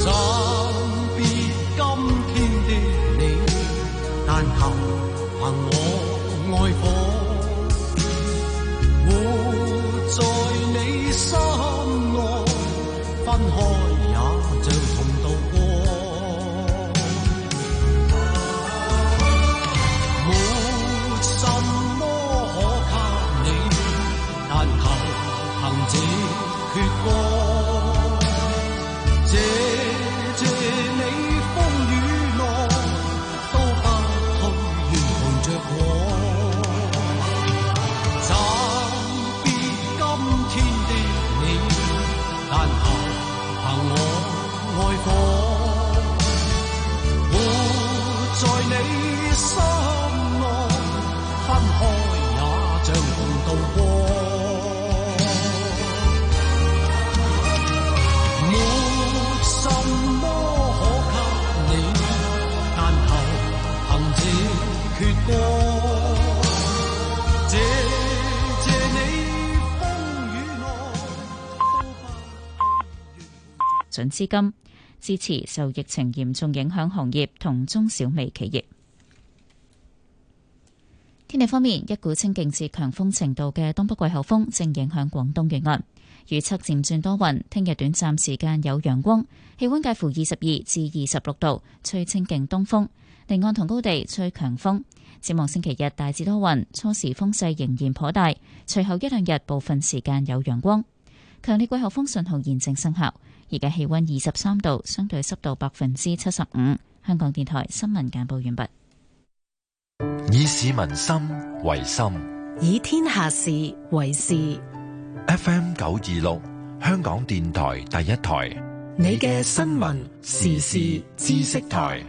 暫別今天的你，但求憑我准資金，支持受疫情嚴重影響行業同中小微企業。天氣方面，一股清勁至強風程度嘅東北季候風正影響廣東沿岸，預測漸轉多雲，聽日短暫時間有陽光，氣溫介乎二十二至二十六度，吹清勁東風，離岸同高地吹強風。展望星期日大致多雲，初時風勢仍然頗大，隨後一兩日部分時間有陽光。強烈季候風信號現正生效，而家氣溫二十三度，相對濕度百分之七十五。香港電台新聞簡報完畢。 以市民心為心， 以天下事為事。 F M 九二六，香港電台第一台， 你嘅新聞時事知識台，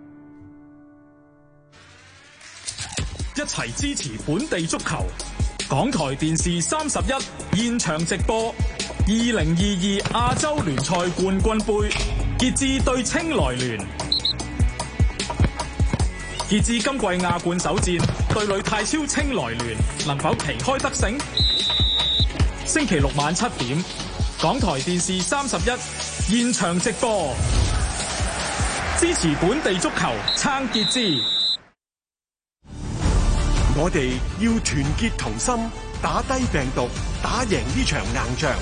一齊支持本地足球。港台電視三十一現場直播二零二二亞洲聯賽冠軍盃，傑志對青來聯。傑志今季亞冠首戰對壘泰超青來聯，能否旗開得勝？星期六晚七點，港台電視三十一現場直播，支持本地足球，撐傑志。 我哋要團結同心，打低病毒，打贏呢場硬仗。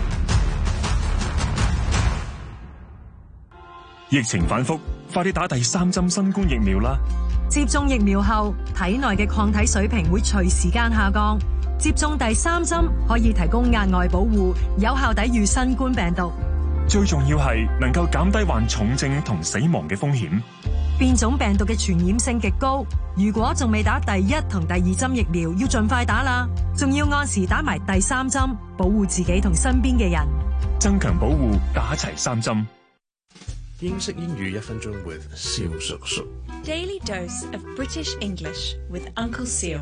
疫情反覆，快啲打第三針新冠疫苗啦！ 接種疫苗後，體內嘅抗體水平會隨時間下降。接種第三針可以提供額外保護，有效抵禦新冠病毒。 最重要係能夠減低患重症同死亡嘅風險。 變種病毒嘅傳染性極高，如果仲未打第一同第二針疫苗，要盡快打啦。仲要按時打埋第三針，保護自己同身邊嘅人。 增強保護，打齊三針。 英式英語一分鐘 with 蕭叔叔。 Daily dose of British English with Uncle Seal。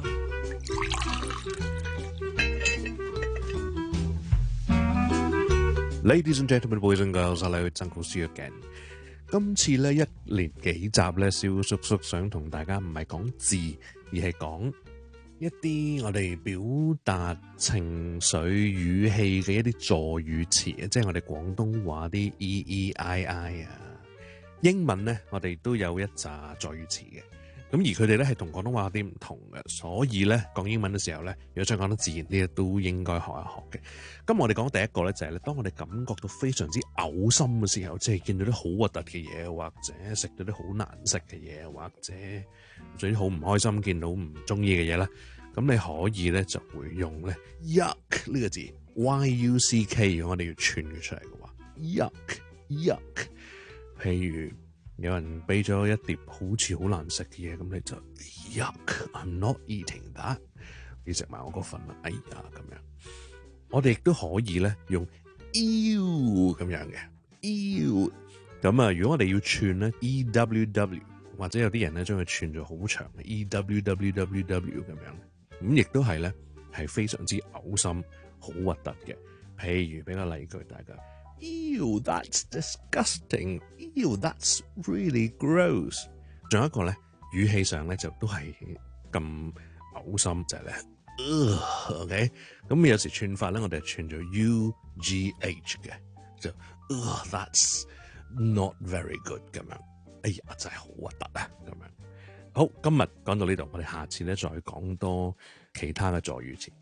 Ladies and gentlemen, boys and girls, hello, it's Uncle Seal again。今次咧一連幾集咧，蕭叔叔想同大家唔係講字，而係講一啲我哋表達情緒語氣嘅一啲助語詞啊，即係我哋廣東話啲 E E I I 啊。英文咧，我哋都有一紮助語詞嘅，咁而佢哋咧係同廣東話有啲唔同嘅，所以咧講英文嘅時候咧，如果想講得自然啲，都應該學一學嘅。咁我哋講第一個咧就係咧，當我哋感覺到非常之嘔心嘅時候，即係見到啲好核突嘅嘢，或者食到啲好難食嘅嘢，或者總之好唔開心，見到唔中意嘅嘢啦，咁你可以咧就會用咧 yuck 呢個字 Y U C K， 我哋要串佢出嚟嘅話 yuck yuck。譬如有人俾咗一碟好似好難食嘅嘢，咁你就 yuck，I'm not eating that， 你食埋我嗰份啦，哎呀咁樣。我哋亦都可以咧用 ew 咁樣嘅 ew， 咁啊如果我哋要串咧 E W W， 或者有啲人咧將佢串咗好長嘅 E W W W W 咁樣，咁亦都係咧係非常之嘔心、好核突嘅。譬如俾個例句大家。Ew, that's disgusting. Ew, that's really gross. 仲有一個咧，語氣上咧就都係咁嘔心，就係咧，OK。咁有時串法咧，我哋係串咗 U G H 嘅，就 that's not very good 咁樣。哎呀，真係好核突啊！咁樣。好，今日講到呢度，我哋下次咧再講多其他嘅助語詞。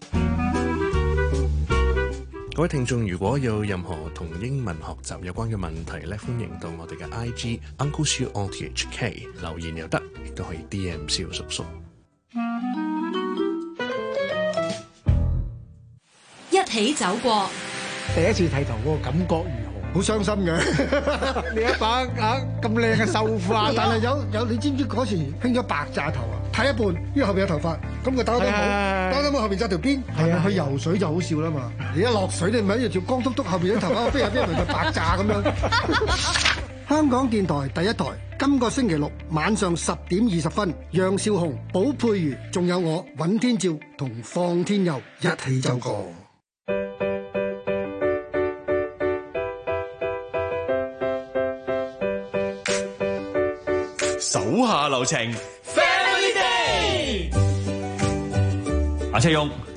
各位聽眾，如果有任何同英文學習有關嘅問題咧，歡迎到我哋嘅 I G Uncle Siu O T H K 留言又得，亦都可以 D M 蕭叔叔。 一起走過， 第一次剃頭嗰個感覺如何？好傷心嘅，你一把啊咁靚嘅秀髮，但係有有你知唔知嗰時興咗白炸頭啊？剃一半，因為後邊有頭髮，咁佢打得好，打得好後邊紮條辮，係啊，去游水就好笑啦嘛。你一落水你咪一條光禿禿，後邊啲頭髮飛下飛下就白炸咁樣。香港電台第一台，今個星期六晚上十點二十分，楊少紅、寶佩如，仲有我尹天照同放天佑一起走過。 手下留情 ，Family Day。 阿車勇 ，Happy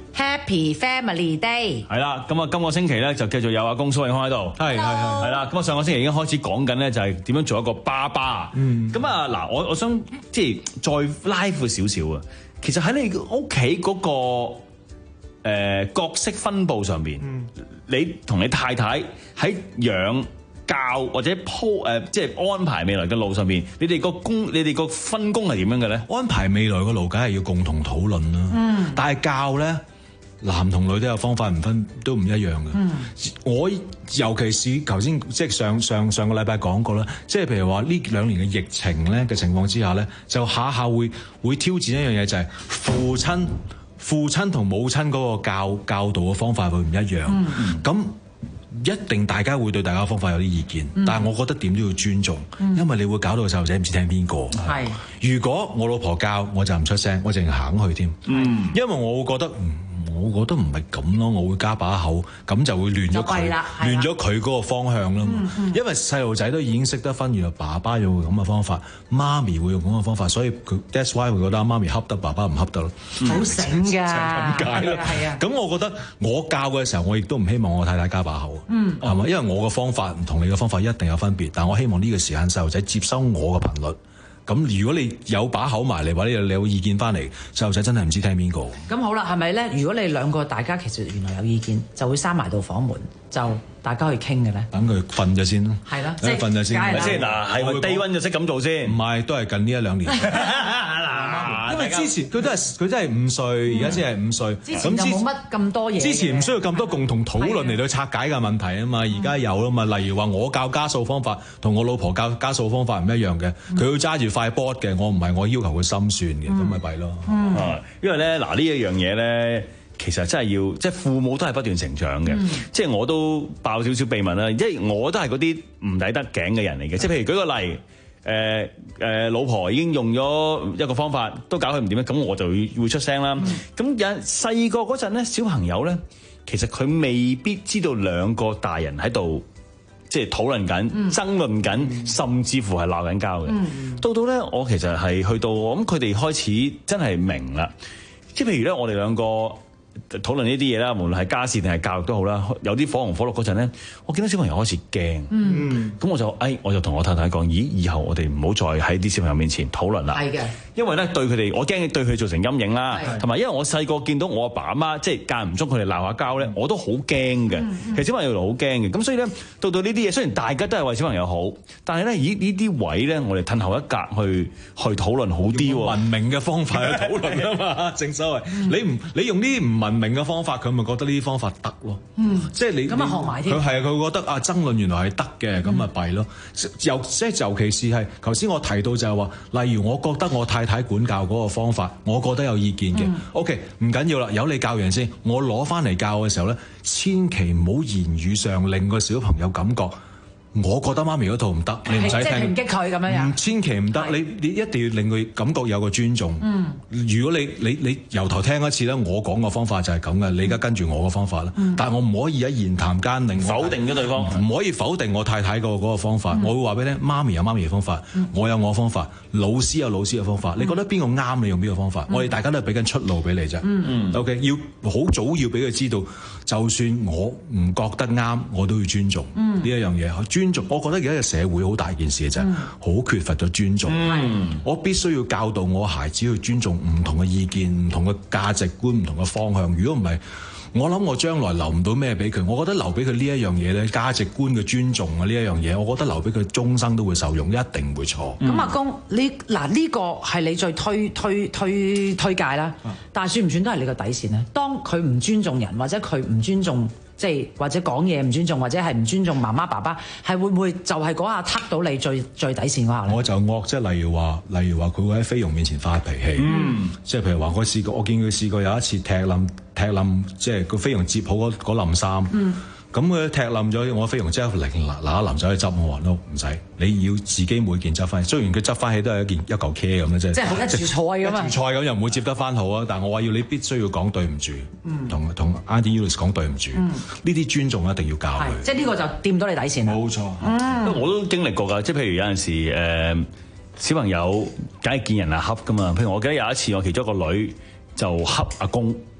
Happy Family Day。 係啦，咁啊，今個星期咧就繼續有阿公蘇永康喺度。 係係係。 係啦，咁啊，上個星期已經開始講緊咧，就係點樣做一個爸爸。嗯。咁啊，嗱，我我想即係再拉闊少少啊。其實喺你屋企嗰個、呃、角色分佈上邊，嗯、你同你太太喺養教或者鋪誒、呃，即係安排未來嘅路上邊，你哋個工，你哋個分工係點樣嘅咧？ 安排未來嘅路，梗係要共同討論啦。嗯，但係教咧，男同女都有方法唔分，都唔一樣嘅。嗯，我尤其是頭先即係上上上個禮拜講過啦，即係譬如話呢兩年嘅疫情咧嘅情況之下咧，就下下會會挑戰一樣嘢，就係父親父親同母親嗰個教教導嘅方法會唔一樣。嗯，咁。一定大家會對大家方法有啲意見，嗯、但係我覺得點都要尊重，嗯、因為你會搞到個細路仔唔知聽邊個。係，如果我老婆教，我就唔出聲，我淨係行去添。嗯，因為我會覺得，嗯，我覺得唔係咁咯，我會加把口，咁就會亂咗佢，亂咗佢嗰個方向啦嘛。嗯嗯、因為細路仔都已經識得分，原來爸爸用咁嘅方法，媽咪會用咁嘅方法，所以佢 that's why 會覺得媽咪恰得，爸爸唔恰得咯。 好醒㗎， 咁解咯。係啊，咁我覺得我教嘅時候，我亦都唔希望我太太加把口。嗯，係嘛？因為我嘅方法唔同你嘅方法一定有分別，但我希望呢個時間細路仔接收我嘅頻率。咁如果你有把口埋嚟，或者你有意見翻嚟，細路仔真係唔知聽邊個。 咁好啦，係咪咧？如果你兩個大家其實原來有意見，就會閂埋道房門，就大家去傾嘅咧。 等佢瞓咗先咯。係咯， 即係瞓咗先。 咪先嗱，係咪低溫就識咁做先？ 唔係，都係近呢一兩年。因為之前佢都係佢真係五歲，而家先係五歲。 之前就冇乜咁多嘢。 之前唔需要咁多共同討論嚟到拆解嘅問題啊嘛，而家有啦嘛。例如話我教加數方法同我老婆教加數方法唔一樣嘅，佢要揸住塊 board 嘅，我唔係，我要求佢心算嘅，咁咪弊咯。 嗯， 因為咧嗱呢一樣嘢咧，其實真係要即係父母都係不斷成長嘅。即係我都爆少少秘密啦，即係我都係嗰啲唔抵得頸嘅人嚟嘅。即係譬如舉個例。誒誒、呃呃，老婆已經用咗一個方法，都搞佢唔掂咧，咁我就會會出聲啦。咁有細個嗰陣咧，小朋友咧，其實佢未必知道兩個大人喺度即係討論緊、嗯、爭論緊，嗯、甚至乎係鬧緊交嘅。嗯、到到咧，我其實係去到，我諗佢哋開始真係明啦。即係譬如咧，我哋兩個討論呢啲嘢啦，無論係家事定係教育都好啦，有啲火紅火綠嗰陣咧，我見到小朋友開始驚，咁、嗯、我就誒，我就同我太太講，咦，以後我哋唔好再喺啲小朋友面前討論啦。係嘅，因為咧對佢哋，我驚對佢造成陰影啦，同埋因為我細個見到我阿爸阿媽即係間唔中佢哋鬧下交咧，我都好驚嘅。嗯、其實小朋友好驚嘅，咁所以咧到到呢啲嘢，雖然大家都係為小朋友好，但係咧以呢啲位咧，我哋褪後一格去去討論好啲喎。 文明嘅方法去討論啊嘛，正所謂、嗯、你唔你用呢啲唔文明嘅方法，佢咪覺得呢啲方法得咯？嗯，即係你咁啊學埋添。佢係佢覺得啊爭論原來係得嘅，咁咪弊咯。尤即係尤其是係頭先我提到就係話，例如我覺得我太太管教嗰個方法，我覺得有意見嘅。嗯、OK， 唔緊要啦，由你教完先。我攞翻嚟教嘅時候咧，千祈唔好言語上令個小朋友感覺。我覺得媽咪嗰套唔得，你唔使聽。即係抨擊佢咁樣樣。千祈唔得，你你一定要令佢感覺有個尊重。嗯。如果你你你由頭聽一次咧，我講個方法就係咁嘅，你而家跟住我個方法啦。嗯、但係我唔可以喺言談間令否定咗對方， 唔可以否定我太太個嗰個方法。嗯、我會話俾你聽，媽咪有媽咪嘅方法，嗯、我有我方法，老師有老師嘅方法。嗯、你覺得邊個啱，你用邊個方法？嗯、我哋大家都係俾緊出路俾你啫。嗯嗯。O K， 要好早要俾佢知道，就算我唔覺得啱，我都要尊重呢一樣嘢。尊重，我覺得而家嘅社會好大件事嘅啫，好、嗯、缺乏咗尊重。嗯、我必須要教導我孩子去尊重唔同嘅意見、唔同嘅價值觀、唔同嘅方向。如果唔係，我諗我將來留唔到咩俾佢。我覺得留俾佢呢一樣嘢咧，價值觀嘅尊重啊，呢一樣嘢，我覺得留俾佢終生都會受用，一定唔會錯。咁、嗯、阿公，你嗱呢、呢個係你最推推推推介啦，啊、但係算唔算都係你個底線咧？當佢唔尊重人，或者佢唔尊重。即係或者講嘢唔尊重，或者係唔尊重媽媽爸爸，係會唔會就係嗰下撻到你最最底線嗰下咧？我就惡，即係例如話，例如話佢會喺菲傭面前發脾氣，嗯、即係譬如話我試過，我見佢試過有一次踢冧踢冧，即係個菲傭接好嗰嗰冧衫。嗯咁佢踢冧咗，我菲傭即刻嗱嗱臨走去執，我話都唔使，你要自己每件執翻。雖然佢執翻起都係一件一嚿茄咁樣啫，即係好一柱菜咁啊！一柱菜咁又唔會接得翻好啊！但係我話要你必須要講對唔住，同同 Auntie Eunice 講對唔住，呢啲、嗯、尊重一定要教佢。即係呢個就掂到你底線啦。冇錯， 嗯、我都經歷過㗎。即係譬如有陣時誒、呃，小朋友梗係見人啊恰㗎嘛。譬如我記得有一次，我其中一個女就恰阿公。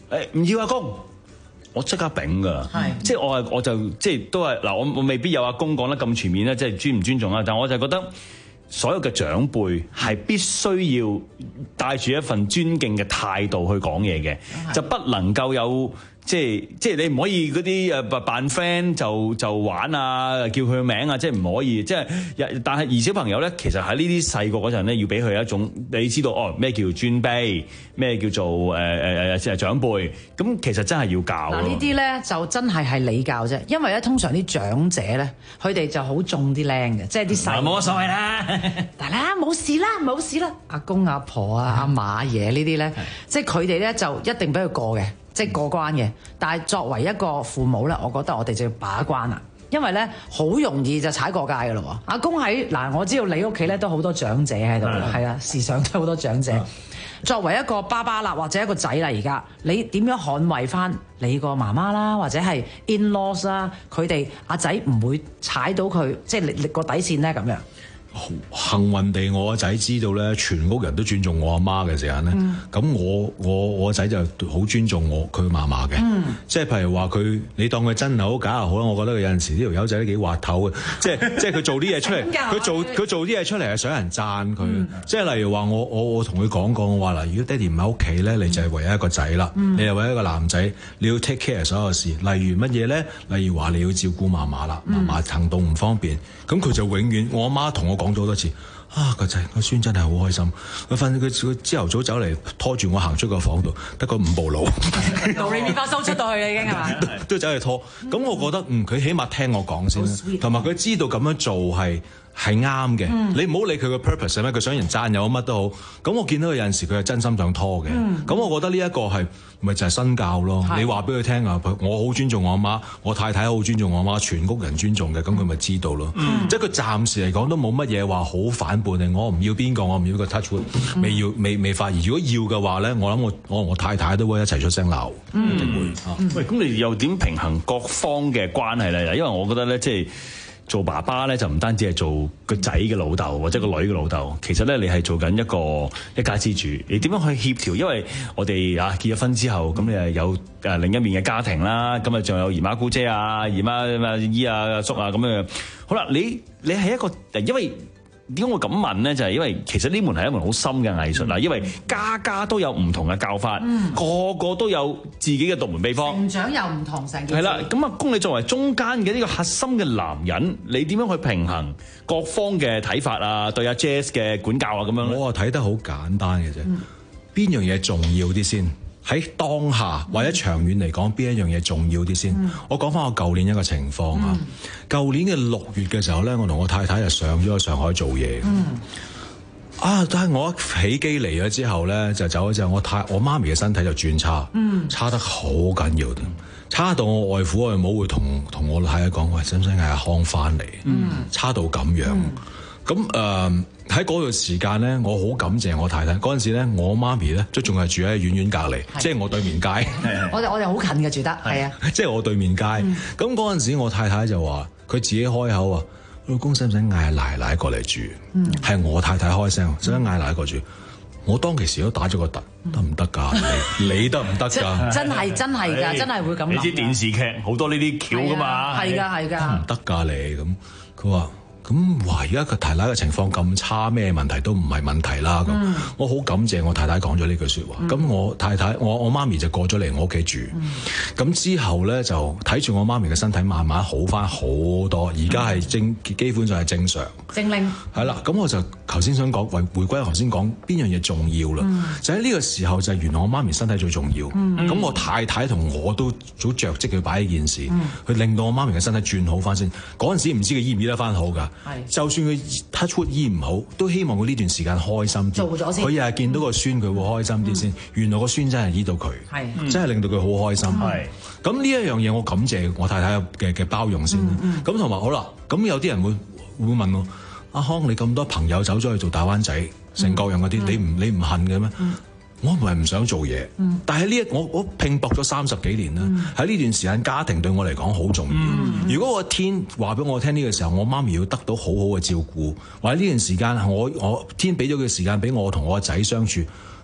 誒唔要阿公，我即刻丙㗎，即係我係我就即係都係嗱，我我未必有阿公講得咁全面咧，即係尊唔尊重啊，但我就覺得所有嘅長輩係必須要帶住一份尊敬嘅態度去講嘢嘅，就不能夠有。即係即係你唔可以嗰啲誒扮 friend 就就玩啊，叫佢名啊，即係唔可以。即係但係而小朋友咧，其實喺呢啲細個嗰陣咧，要俾佢一種你知道哦咩叫尊卑，咩叫做誒誒誒即係長輩。咁其實真係要教。 嗱呢啲咧就真係係你教啫，因為咧通常啲長者咧，佢哋就好重啲靚嘅，即係啲細冇乜所謂啦， 但啦冇事啦冇事啦，阿公阿婆啊阿嫲爺呢啲咧，即係佢哋咧就一定俾佢過嘅。即係過關嘅，但係作為一個父母咧，我覺得我哋就要把關啦，因為咧好容易就踩過界嘅咯喎。阿公喺嗱，我知道你屋企咧都好多長者喺度，係啊，時常都好多長者。作為一個爸爸啦，或者一個仔啦，而家你點樣捍衛翻你個媽媽啦，或者係 in-laws 啦，佢哋阿仔唔會踩到佢即係你個底線咧咁樣。 幸運地，我個仔知道咧，全屋人都尊重我阿媽嘅時候咧，咁、嗯、我我我個仔就好尊重我佢嫲嫲嘅，嗯、即係譬如話佢，你當佢真係好假又好啦，我覺得佢有陣時呢條友仔都幾滑頭嘅，即係即係佢做啲嘢出嚟，佢做佢做啲嘢出嚟係想人讚佢，嗯、即係例如話我我我同佢講過，我話嗱，如果爹哋唔喺屋企咧，你就係唯一一個仔啦，嗯、你係唯一一個男仔，你要 take care 所有事，例如乜嘢咧？例如話你要照顧嫲嫲啦，嫲嫲行動唔方便，咁佢就永遠我阿媽同我講咗好多次啊，個仔個孫真係好開心。佢瞓佢佢朝頭早走嚟拖住我行出個房度，得個五步路， 道理面發收出到去啦已經係嘛？ 都走去拖。咁、嗯、我覺得嗯，佢起碼聽我講先啦，同埋佢知道咁樣做係係啱嘅。嗯、你唔好理佢個 purpose 係咩，佢想人讚又乜都好。咁我見到佢有陣時佢係真心想拖嘅。咁、嗯、我覺得呢一個係咪就係身教咯？是你話俾佢聽啊，我好尊重我阿媽，我太太好尊重我阿媽，全屋人尊重嘅，咁佢咪知道咯。嗯、即係佢暫時嚟講都冇乜嘢話好反叛定我唔要邊個，我唔要個 touch wood，嗯、未要未未發現。如果要嘅話咧，我諗我我我太太都會一齊出聲鬧， 嗯、一定會。 嗯、 喂，咁你又點平衡各方嘅關係咧？因為我覺得咧，即係。做爸爸咧就唔單止係做個仔嘅老豆或者個女嘅老豆，其實咧你係做緊一個一家之主。你點樣去協調？因為我哋啊結咗婚之後，咁你係有誒另一面嘅家庭啦，咁啊仲有姨媽姑姐啊、姨媽啊、姨啊、阿叔啊咁樣。好啦，你你係一個，因為點解我咁問咧？就係、是、因為其實呢門係一門好深嘅藝術啦，因為家家都有唔同嘅教法，嗯、個個都有自己嘅獨門秘方， 成長又唔同，成件事。 係啦，咁阿公你作為中間嘅呢個核心嘅男人，你點樣去平衡各方嘅睇法啊？對阿 Jazz 嘅管教啊咁樣？ 我啊睇得好簡單嘅啫，邊、嗯、樣嘢重要啲先？喺當下或者長遠嚟講，邊一樣嘢重要啲先？嗯、我講翻我舊年一個情況啊，舊、嗯、年嘅六月嘅時候咧，我同我太太就上咗去上海做嘢。嗯、啊，但係我一起機嚟咗之後咧，就走咗之後，我太我媽咪嘅身體就轉差，嗯、差得好緊要，差到我外父外母會同同我太太講：喂，使唔使嗌阿康翻嚟？嗯、差到咁樣。咁誒、嗯。喺嗰段時間咧，我好感謝我太太。嗰陣時咧，我媽咪咧都仲係住喺遠遠隔離，即係我對面街。 我哋我哋好近嘅住得，係啊， 即係我對面街。咁嗰陣時，我太太就話：佢自己開口話，老公使唔使嗌奶奶過嚟住？係、嗯、我太太開聲，使唔使嗌奶奶過住？我當其時都打咗個突，得唔得㗎？你你得唔得㗎？ 真係真係㗎，真係會咁諗。 你知電視劇好多呢啲橋㗎嘛？ 係㗎係㗎。 唔得㗎你咁，佢話。咁哇！而家個太太嘅情況咁差，咩問題都唔係問題啦。咁、嗯、我好感謝我太太講咗呢句説話。咁、嗯、我太太，我我媽咪就過咗嚟我屋企住。咁、嗯、之後咧就睇住我媽咪嘅身體慢慢好翻好多，而家係正基本上係正常。 正令係啦。咁我就頭先想講回回歸頭先講邊樣嘢重要啦。嗯、就喺呢個時候就係原來我媽咪身體最重要。咁、嗯、我太太同我都好着跡去擺呢件事，嗯、去令到我媽咪嘅身體轉好翻先。嗰陣時唔知佢醫唔醫得翻好㗎。是就算佢 touch wood 醫唔好，都希望佢呢段時間開心啲。做咗先，佢又係見到個孫，佢、嗯、會開心啲先。嗯、原來個孫真係醫到佢，係真係令到佢好開心。係咁呢一樣嘢，我感謝我太太嘅嘅包容先。咁同埋好啦，咁有啲人會會問我：阿康，你咁多朋友走咗去做大灣仔，成各樣嗰啲，嗯、你唔你唔恨嘅咩？嗯我唔係唔想做嘢，嗯、但係呢一我我拼搏咗三十幾年啦，喺呢、嗯、段時間家庭對我嚟講好重要。嗯、如果我天話俾我聽呢個時候，我媽咪要得到好好嘅照顧，或者呢段時間我我天俾咗嘅時間俾我同我個仔相處，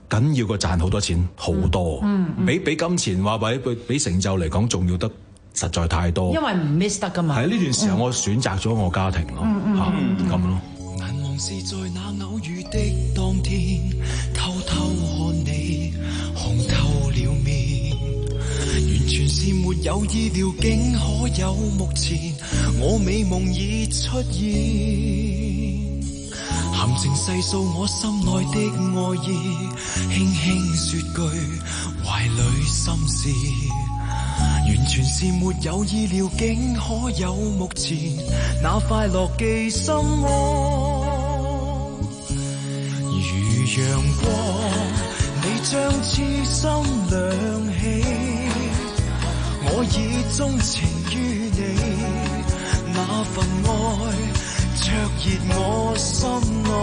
緊要過賺好多錢好多， 嗯嗯、 比比金錢話或者比比成就嚟講重要得實在太多。 因為唔 miss 得㗎嘛。 喺呢段時候，我選擇咗我家庭咯，嚇咁咯。 難忘是在那偶遇的當天，偷偷看你紅透了面，完全是沒有意料，竟可有目前我美夢已出現。含情細數我心內的愛意，輕輕說句懷裡心事，完全是沒有意料，竟可有目前那快樂記心窩。如陽光，你將痴心亮起，我已鍾情於你，那份愛灼熱我心內。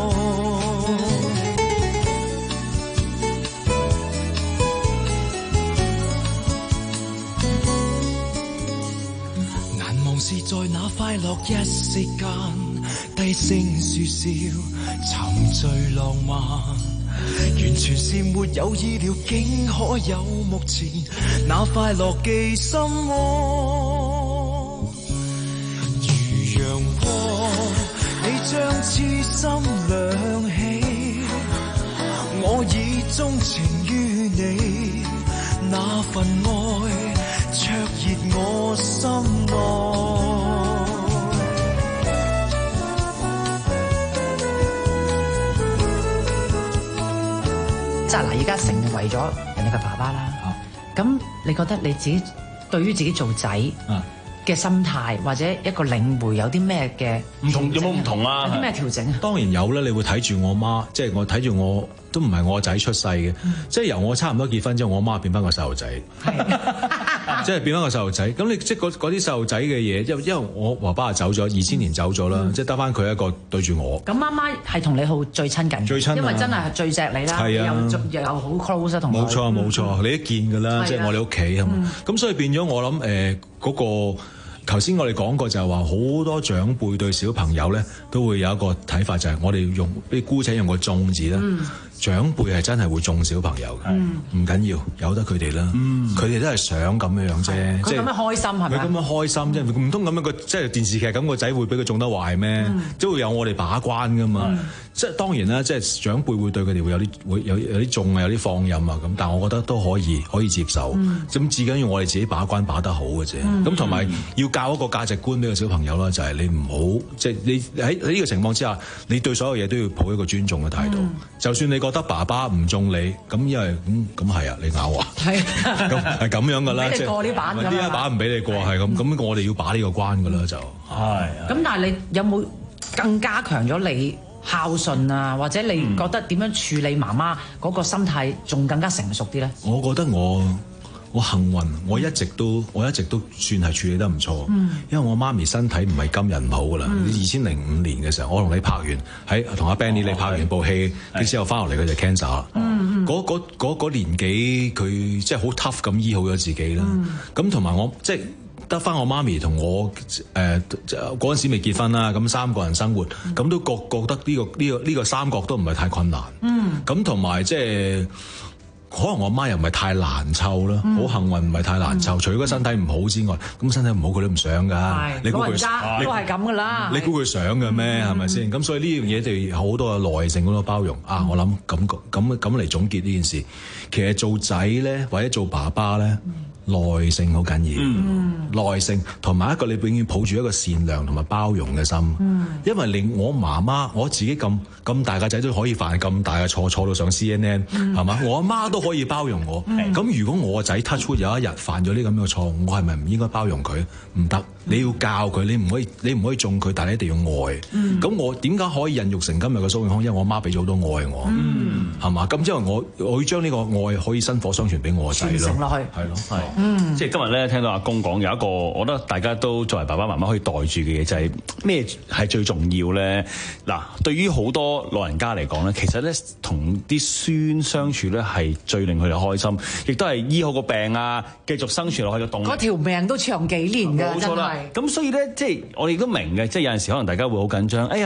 難忘是在那快樂一息間，低聲說笑，沉醉浪漫，完全是沒有意料，竟可有目前那快樂記心窩。將痴心亮起，我已鍾情於你，那份愛灼熱我心內。 即係嗱，而家成為咗人哋嘅爸爸啦，咁、啊、你覺得你自己對於自己做仔嘅心態或者一個領會有啲咩嘅唔同？有冇唔同啊？ 有啲咩調整啊？ 當然有啦，你會睇住我媽，即係我睇住我都唔係我仔出世嘅，嗯、即係由我差唔多結婚之後，我媽變翻個細路仔，即係變翻個細路仔。咁你即係嗰啲細路仔嘅嘢，因因為我爸爸走咗，二千年走咗啦，嗯、即係得翻佢一個對住我。 咁媽媽係同你好最親近， 最親、啊，因為真係最錫你啦，啊、又又好 close 同。 冇錯冇錯，嗯、你一見㗎啦，即係我哋屋企係嘛。咁、嗯、所以變咗我諗誒嗰個。頭先我哋講過就係話好多長輩對小朋友咧都會有一個睇法，就係我哋用啲姑且用個縱字啦。嗯、長輩係真係會縱小朋友嘅，唔緊要，由得佢哋啦。佢哋、嗯、都係想咁樣樣啫， 佢咁樣開心係咪？ 佢咁樣開心啫，唔通咁樣個即係電視劇咁個仔會俾佢縱得壞咩？嗯、都會有我哋把關噶嘛。嗯、即係當然啦，即係長輩會對佢哋會有啲會有有啲縱啊，有啲放任啊咁，但係我覺得都可以可以接受。咁至緊要我哋自己把關把得好嘅啫。咁同埋要教一個價值觀俾個小朋友啦，就係、是、你唔好即係你喺喺呢個情況之下，你對所有嘢都要抱一個尊重嘅態度。嗯、就算你覺得爸爸唔縱你，咁因為咁咁係啊，你咬我，係咁係咁樣噶啦，即係過呢把呢一把唔俾你過，係咁咁，我哋要把呢個關噶啦就係。 咁但係你有冇更加強咗你孝順啊？或者你覺得點樣處理媽媽嗰個心態仲更加成熟啲咧？ 我覺得我。我幸運，我一直都我一直都算係處理得唔錯，嗯、因為我媽咪身體唔係今日唔好噶啦。二千零五年嘅時候，我同你拍完喺同阿 Benny 你拍完部戲，跟之後翻落嚟佢就 cancer 啦。嗰嗰年紀佢即係好 tough 咁醫好咗自己啦。咁同埋我即係得翻我媽咪同我誒嗰陣時未結婚啦，咁三個人生活，咁、嗯、都覺覺得呢、呢個呢、呢個呢、呢個三角都唔係太困難。咁同埋即係。可能我媽又唔係太難湊啦，好、嗯、幸運唔係太難湊。嗯、除咗個身體唔好之外，咁身體唔好佢都唔想㗎。 是你估佢都係咁㗎啦。 你估佢想嘅咩？係咪先？咁所以呢樣嘢就要好多嘅耐性，好多包容。嗯、啊，我諗咁咁咁嚟總結呢件事，其實做仔咧或者做爸爸咧。嗯耐性好緊要，嗯、耐性同埋一個你永遠抱住一個善良同埋包容嘅心，嗯、因為令我媽媽我自己咁咁大個仔都可以犯咁大嘅錯，錯到上 C N N 係嘛、嗯？我阿媽都可以包容我，咁、嗯、如果我個仔 touch wood 有一日犯咗呢咁嘅錯誤，我係咪唔應該包容佢？唔得，你要教佢，你唔可以你唔可以縱佢，但係你一定要愛。咁、嗯、我點解可以孕育成今日嘅蘇永康？因為我阿媽俾咗好多愛我，係嘛、嗯？咁之後我我要將呢個愛可以薪火相傳俾我個仔咯，傳承落去，係咯，係。 嗯，即係今日咧聽到阿公講有一個，我覺得大家都作為爸爸媽媽可以袋住嘅嘢，就係咩係最重要咧？嗱，對於好多老人家嚟講咧，其實咧同啲孫相處咧係最令佢哋開心，亦都係醫好個病啊，繼續生存落去嘅動力。嗰條命都長幾年㗎，冇錯啦。 咁所以咧，即係我哋都明嘅，即係有陣時可能大家會好緊張。哎呀！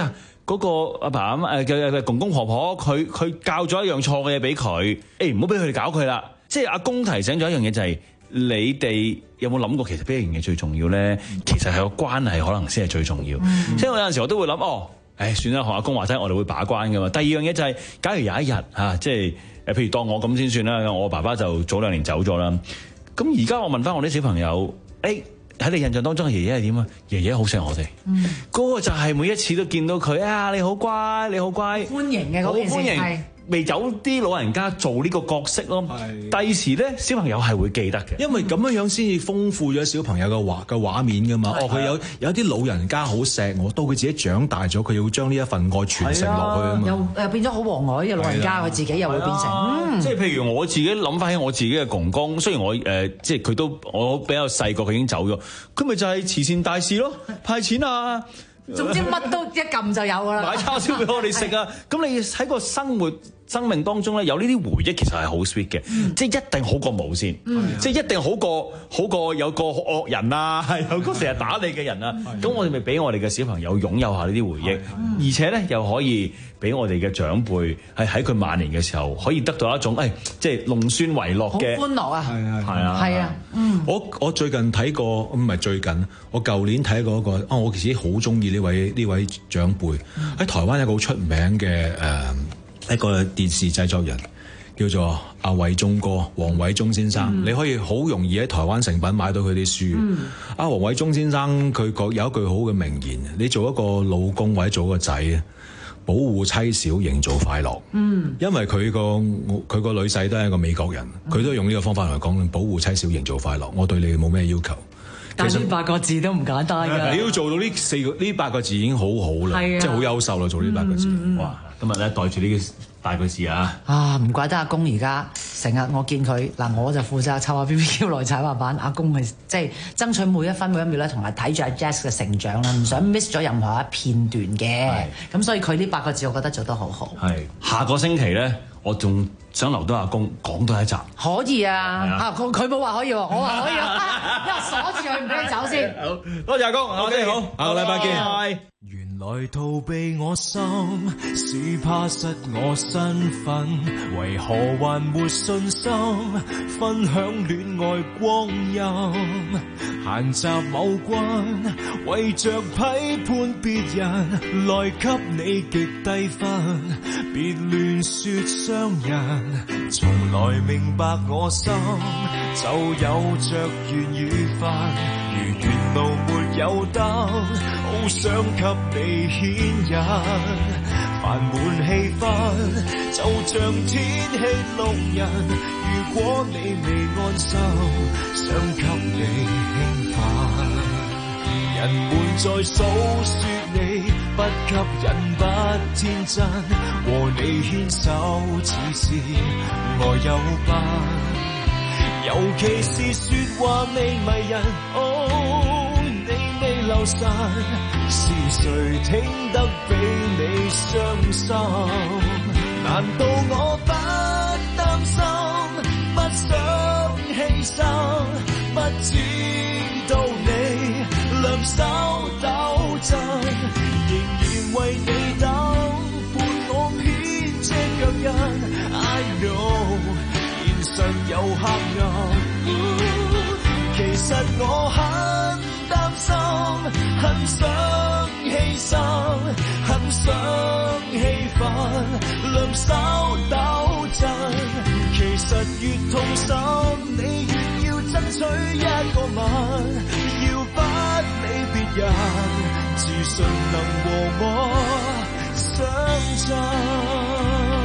嗰個阿爸阿媽誒嘅嘅公公婆婆，佢佢教咗一樣錯嘅嘢俾佢，誒唔好俾佢哋搞佢啦。即係阿公提醒咗一樣嘢就係、是。你哋有冇諗過其實邊一樣嘢最重要咧？其實係個關係可能先係最重要。嗯、即係我有陣時我都會諗，哦，誒算啦，學阿公話齋，我哋會把關噶嘛。第二樣嘢就係、是，假如有一日嚇、啊，即係誒，譬如當我咁先算啦。我爸爸就早兩年走咗啦。咁而家我問翻我啲小朋友，誒、欸、喺你印象當中嘅爺爺係點啊？爺爺好錫我哋，嗰、嗯、個就係每一次都見到佢啊，你好乖，你好乖， 歡迎嘅嗰件事，好歡迎。 未有啲老人家做呢個角色咯，第時咧小朋友係會記得嘅， 因為咁樣樣先至豐富咗小朋友嘅畫嘅畫面噶嘛。哦，佢有有啲老人家好錫我，到佢自己長大咗，佢要將呢一份愛傳承落去啊嘛。 又誒變咗好和藹嘅老人家，佢自己又會變成，嗯、 即係譬如我自己諗翻起我自己嘅公公，雖然我誒、呃、即係佢都我比較細個，佢已經走咗，佢咪就係慈善大使咯，派錢啊！ 總之乜都一撳就有㗎啦， 買叉燒俾我哋食啊！咁你喺個生活生命當中咧，有呢啲回憶其實係好 sweet 嘅，嗯、即係一定好過冇先，嗯、即係一定好過好過有個惡人啊，有個成日打你嘅人啊，咁我哋咪俾我哋嘅小朋友擁有下呢啲回憶，而且咧又可以俾我哋嘅長輩係喺佢晚年嘅時候可以得到一種誒、哎，即係弄孫為樂嘅好歡樂啊！ 係係係啊係啊，嗯， 我我最近睇過唔係最近，我舊年睇過一個啊，我其實好中意呢位呢位長輩喺、嗯、台灣一個好出名嘅誒。呃一個電視製作人叫做阿偉忠哥，黃偉忠先生，嗯、你可以好容易喺台灣誠品買到佢啲書。阿黃偉忠先生佢講有一句好嘅名言：你做一個老公或者做一個仔啊，保護妻小，營造快樂。嗯，因為佢個佢個女婿都係一個美國人，佢、嗯、都用呢個方法嚟講，保護妻小，營造快樂。我對你冇咩要求。 但係呢八個字都唔簡單㗎。 你要做到呢四個呢八個字已經好好啦，即係好優秀啦，做呢八個字。嗯、哇！今日咧袋住呢個大句字啊！ 啊，唔怪得阿公而家成日我見佢嗱，我就負責湊下 B B Q 來踩滑板，阿公係即係爭取每一分每一秒咧，同埋睇住阿 Jazz 嘅成長啦，唔想 miss 咗任何一片段嘅。咁所以佢呢八個字，我覺得做得好好。 係下個星期咧，我仲想留到阿公講多一集。 可以啊！啊，佢佢冇話可以喎，我話可以啊，因為鎖住佢唔俾佢走先。 好多謝阿公，我哋好，下個禮拜見。拜。 原來逃避我心，是怕失我身份，為何還沒信心分享戀愛光陰？閒雜某君，為着批判別人，來給你極低分，別亂說傷人。從來明白我心，就有着緣與分，如沿路沒有燈，好想給你牽引，煩悶氣氛就像天氣弄人。如果你未安心，想給你興奮，人們在訴說你不吸引不天真，和你牽手似是愛有伴。尤其是說話未迷人，哦，你未留神，是誰聽得比你傷心？難道我不擔心，不想犧牲，不知道你兩手抖震，仍然為你等，伴我編織腳印。I know。常有黑暗，其實我很擔心，很想犧牲，很想氣憤，兩手抖震。其實越痛心，你越要爭取一個吻，要不理別人，自信能和我相襯。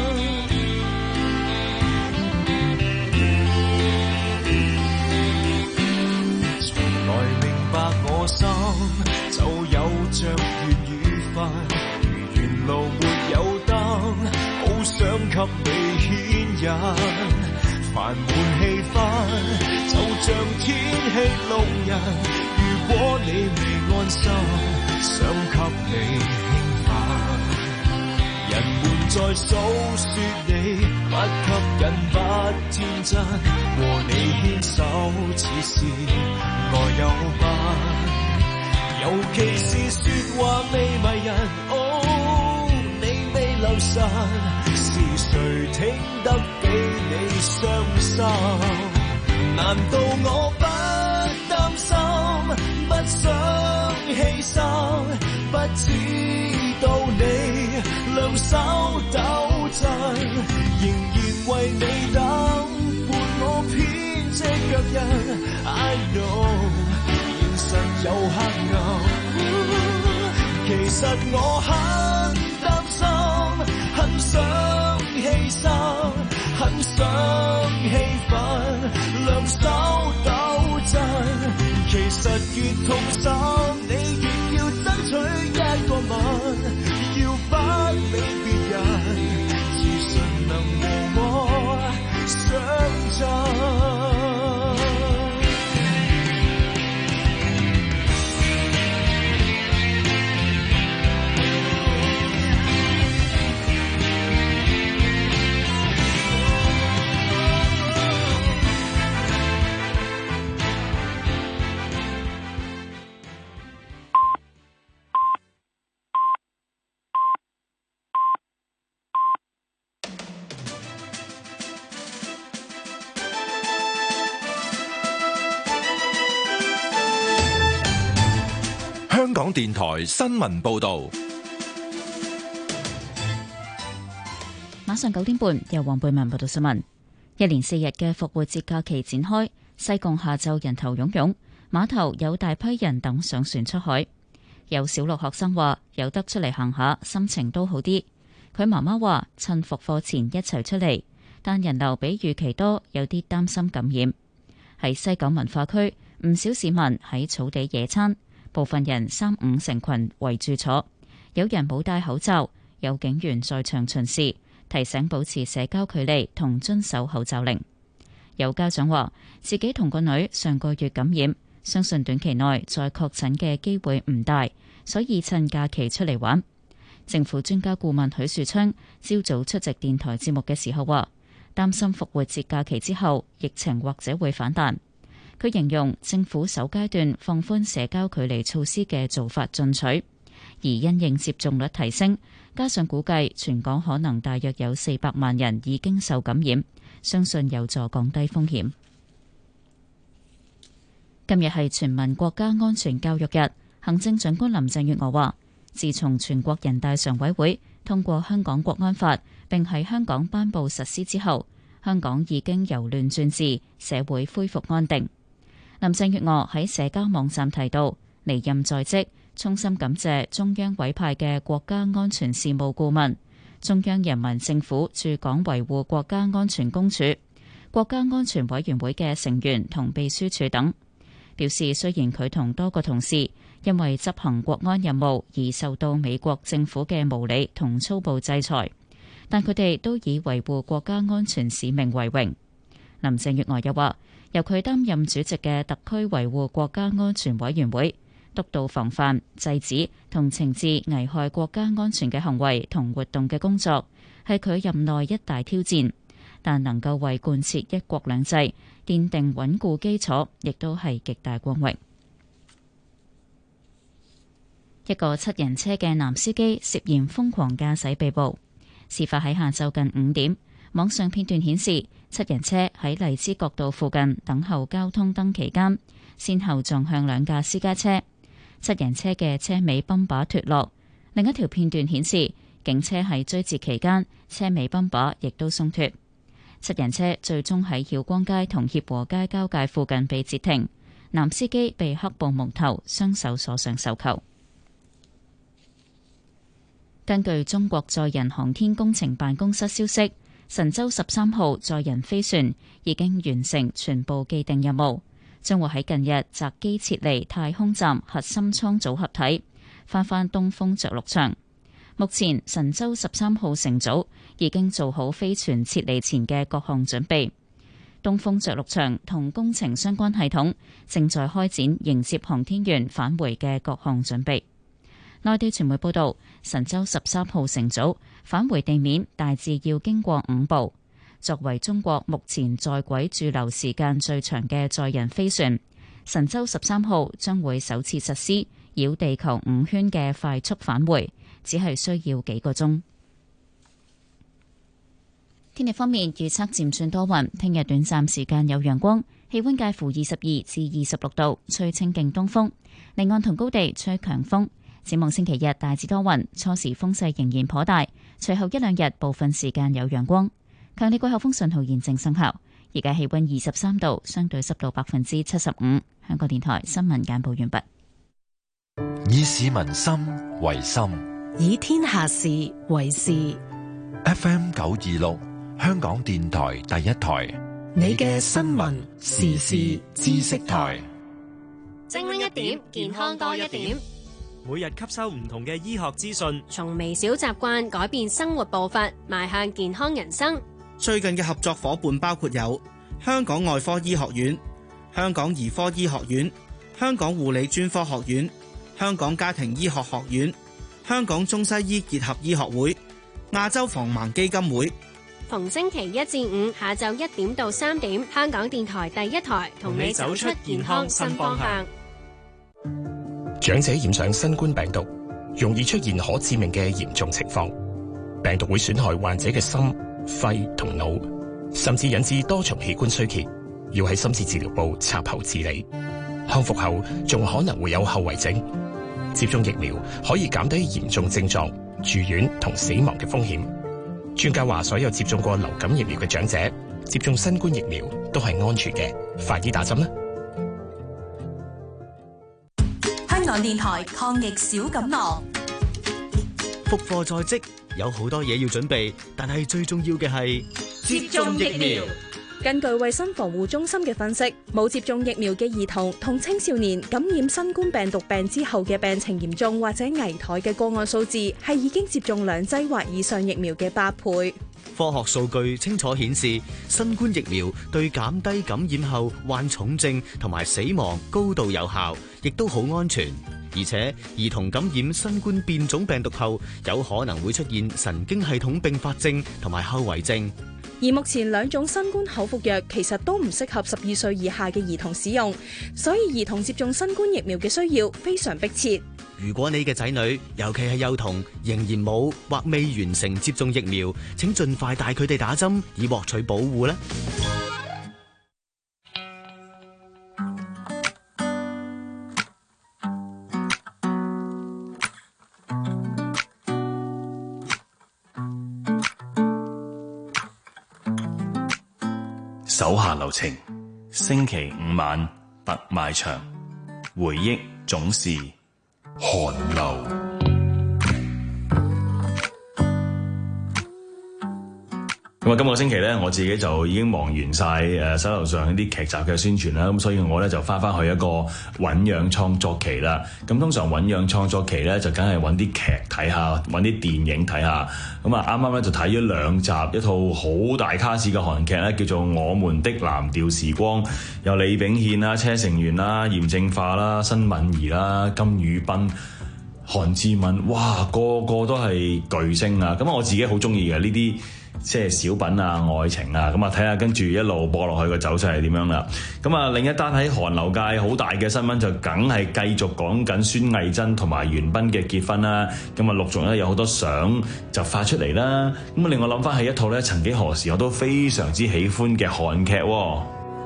我心就有着緣與分，如沿路沒有燈，好想給你牽引，煩悶氣氛就像天氣弄人。如果你未安心，想給你興奮，人們在訴說你不吸引不天真，和你牽手似是愛有伴。尤其是說話未迷人，哦， 實，是誰聽得比你傷心？難道我不擔心，不想犧牲？不知道你兩手抖震，仍然為你等，伴我編織腳印。I know 現實有黑暗。其實我很擔心，很想犧牲，很想氣憤，兩手抖震。其實越痛心，你越要爭取一個吻，要不理別人，自信能和我相襯。 香港電台新聞報道， 晚上九點半由黃貝文報道新聞。一連四日嘅復活節假期展開，西貢下晝人頭湧湧，碼頭有大批人等上船出海。有小六學生話有得出嚟行下，心情都好啲。佢媽媽話趁復課前一齊出嚟，但人流比預期多，有啲擔心感染。喺西九文化區，唔少市民喺草地野餐。部分人三五成群圍住坐，有人冇戴口罩，有警員在場巡視，提醒保持社交距離同遵守口罩令。有家長話自己同個女上個月感染，相信短期內再確診嘅機會唔大，所以趁假期出嚟玩。政府專家顧問許樹昌朝早出席電台節目嘅時候話，擔心復活節假期之後疫情或者會反彈。佢形容政府首階段放寬社交距離措施嘅做法進取，而因應接種率提升，加上估計全港可能大約有四百萬人已經受感染，相信有助降低風險。今日係全民國家安全教育日，行政長官林鄭月娥話，自從全國人大常委會通過香港國安法並喺香港頒布實施之後，香港已經由亂轉治，社會恢復安定。林鄭月娥喺社交網站提到，離任在即，衷心感謝中央委派嘅國家安全事務顧問、中央人民政府駐港維護國家安全公署、國家安全委員會嘅成員同秘書處等。表示雖然佢同多個同事因為執行國安任務而受到美國政府嘅無理同粗暴制裁，但佢哋都以維護國家安全使命為榮。林鄭月娥又話，由佢擔任主席嘅特區維護國家安全委員會，督導防範、制止同懲治危害國家安全嘅行為同活動嘅工作，係佢任內一大挑戰，但能夠為貫徹一國兩制奠定穩固基礎，亦都係極大光榮。一個七人車嘅男司機涉嫌瘋狂駕駛被捕，事發喺下晝近五點。網上片段顯示，七人車喺荔枝角道附近等候交通燈期間，先後撞向兩架私家車，七人車嘅車尾泵把脫落。另一條片段顯示，警車喺追截期間，車尾泵把亦都鬆脫。七人車最終喺曉光街同協和街交界附近被截停，男司機被黑布蒙頭，雙手鎖上手扣。根據中國載人航天工程辦公室消息，神舟十三號載人飛船已經完成全部既定任務，將會喺近日擇機撤離太空站核心艙組合體，翻返東風着陸場。目前神舟十三號乘組已經做好飛船撤離前嘅各項準備，東風着陸場同工程相關系統正在開展迎接航天員返回嘅各項準備。內地傳媒報道，神舟十三號乘組返回地面大致要經過五步。作為中國目前在軌駐留時間最長嘅載人飛船，神舟十三號將會首次實施繞地球五圈嘅快速返回，只係需要幾個鐘。 天氣方面預測漸轉多雲，聽日短暫時間有陽光，氣溫介乎二十二至二十六度，吹清勁東風，離岸同高地吹強風。展望星期日大致多雲，初時風勢仍然頗大，隨後一兩日部分時間有陽光。強烈季候風信號現正生效。而家氣溫二十三度，相對濕度百分之七十五。香港電台新聞簡報完畢。 以市民心為心， 以天下事為事。 F M 九二六，香港電台第一台， 你嘅新聞時事知識台， 精靈一點，健康多一點。 每日吸收唔同嘅醫學資訊， 從微小習慣改變生活步伐，邁向健康人生。 最近嘅合作夥伴包括有香港外科醫學院、香港兒科醫學院、香港護理專科學院、香港家庭醫學學院、香港中西醫結合醫學會、亞洲防盲基金會。 逢星期一至五下晝一點到三點，香港電台第一台同你走出健康新方向。 長者染上新冠病毒，容易出現可致命嘅嚴重情況，病毒會損害患者嘅心、肺同腦，甚至引致多重器官衰竭，要喺深切治療部插喉治理。康復後仲可能會有後遺症。接種疫苗可以減低嚴重症狀、住院同死亡嘅風險。專家話，所有接種過流感疫苗嘅長者接種新冠疫苗都係安全嘅，快啲打針啦！ 香港電台抗疫小錦囊。 復課在即，有好多嘢要準備，但係最重要嘅係接種疫苗。 根據衛生防護中心嘅分析，冇接種疫苗嘅兒童同青少年感染新冠病毒病之後嘅病情嚴重或者危殆嘅個案數字係已經接種兩劑或以上疫苗嘅八倍。 科學數據清楚顯示，新冠疫苗對減低感染後患重症同埋死亡高度有效，亦都好安全。而且兒童感染新冠變種病毒後，有可能會出現神經系統併發症同埋後遺症。 而目前兩種新冠口服藥其實都唔適合十二歲以下嘅兒童使用，所以兒童接種新冠疫苗嘅需要非常迫切。 如果你嘅仔女，尤其係幼童，仍然冇或未完成接種疫苗，請盡快帶佢哋打針，以獲取保護啦。 手下留情，星期五晚特賣場，回憶總是寒流。咁啊，今個星期咧，我自己就已經忙完晒誒手頭上一啲劇集嘅宣傳啦，咁所以我咧就翻翻去一個醞釀創作期啦。咁通常醞釀創作期咧，就梗係揾啲劇睇下，揾啲電影睇下。咁啊，啱啱咧就睇咗兩集一套好大卡士嘅韓劇咧，叫做《我們的藍調時光》，有李秉憲啦、車成元啦、嚴正化啦、申敏兒啦、金宇彬、韓志敏，哇，個個都係巨星啊！咁我自己好中意嘅呢啲。即係小品啊、愛情啊，咁啊睇下跟住一路播落去個走勢係點樣啦。咁啊另一單喺韓流界好大嘅新聞就梗係繼續講緊孫藝珍同埋元彬嘅結婚啦。咁啊陸續咧有好多相就發出嚟啦。咁啊令我諗翻係一套咧曾幾何時我都非常之喜歡嘅韓劇喎。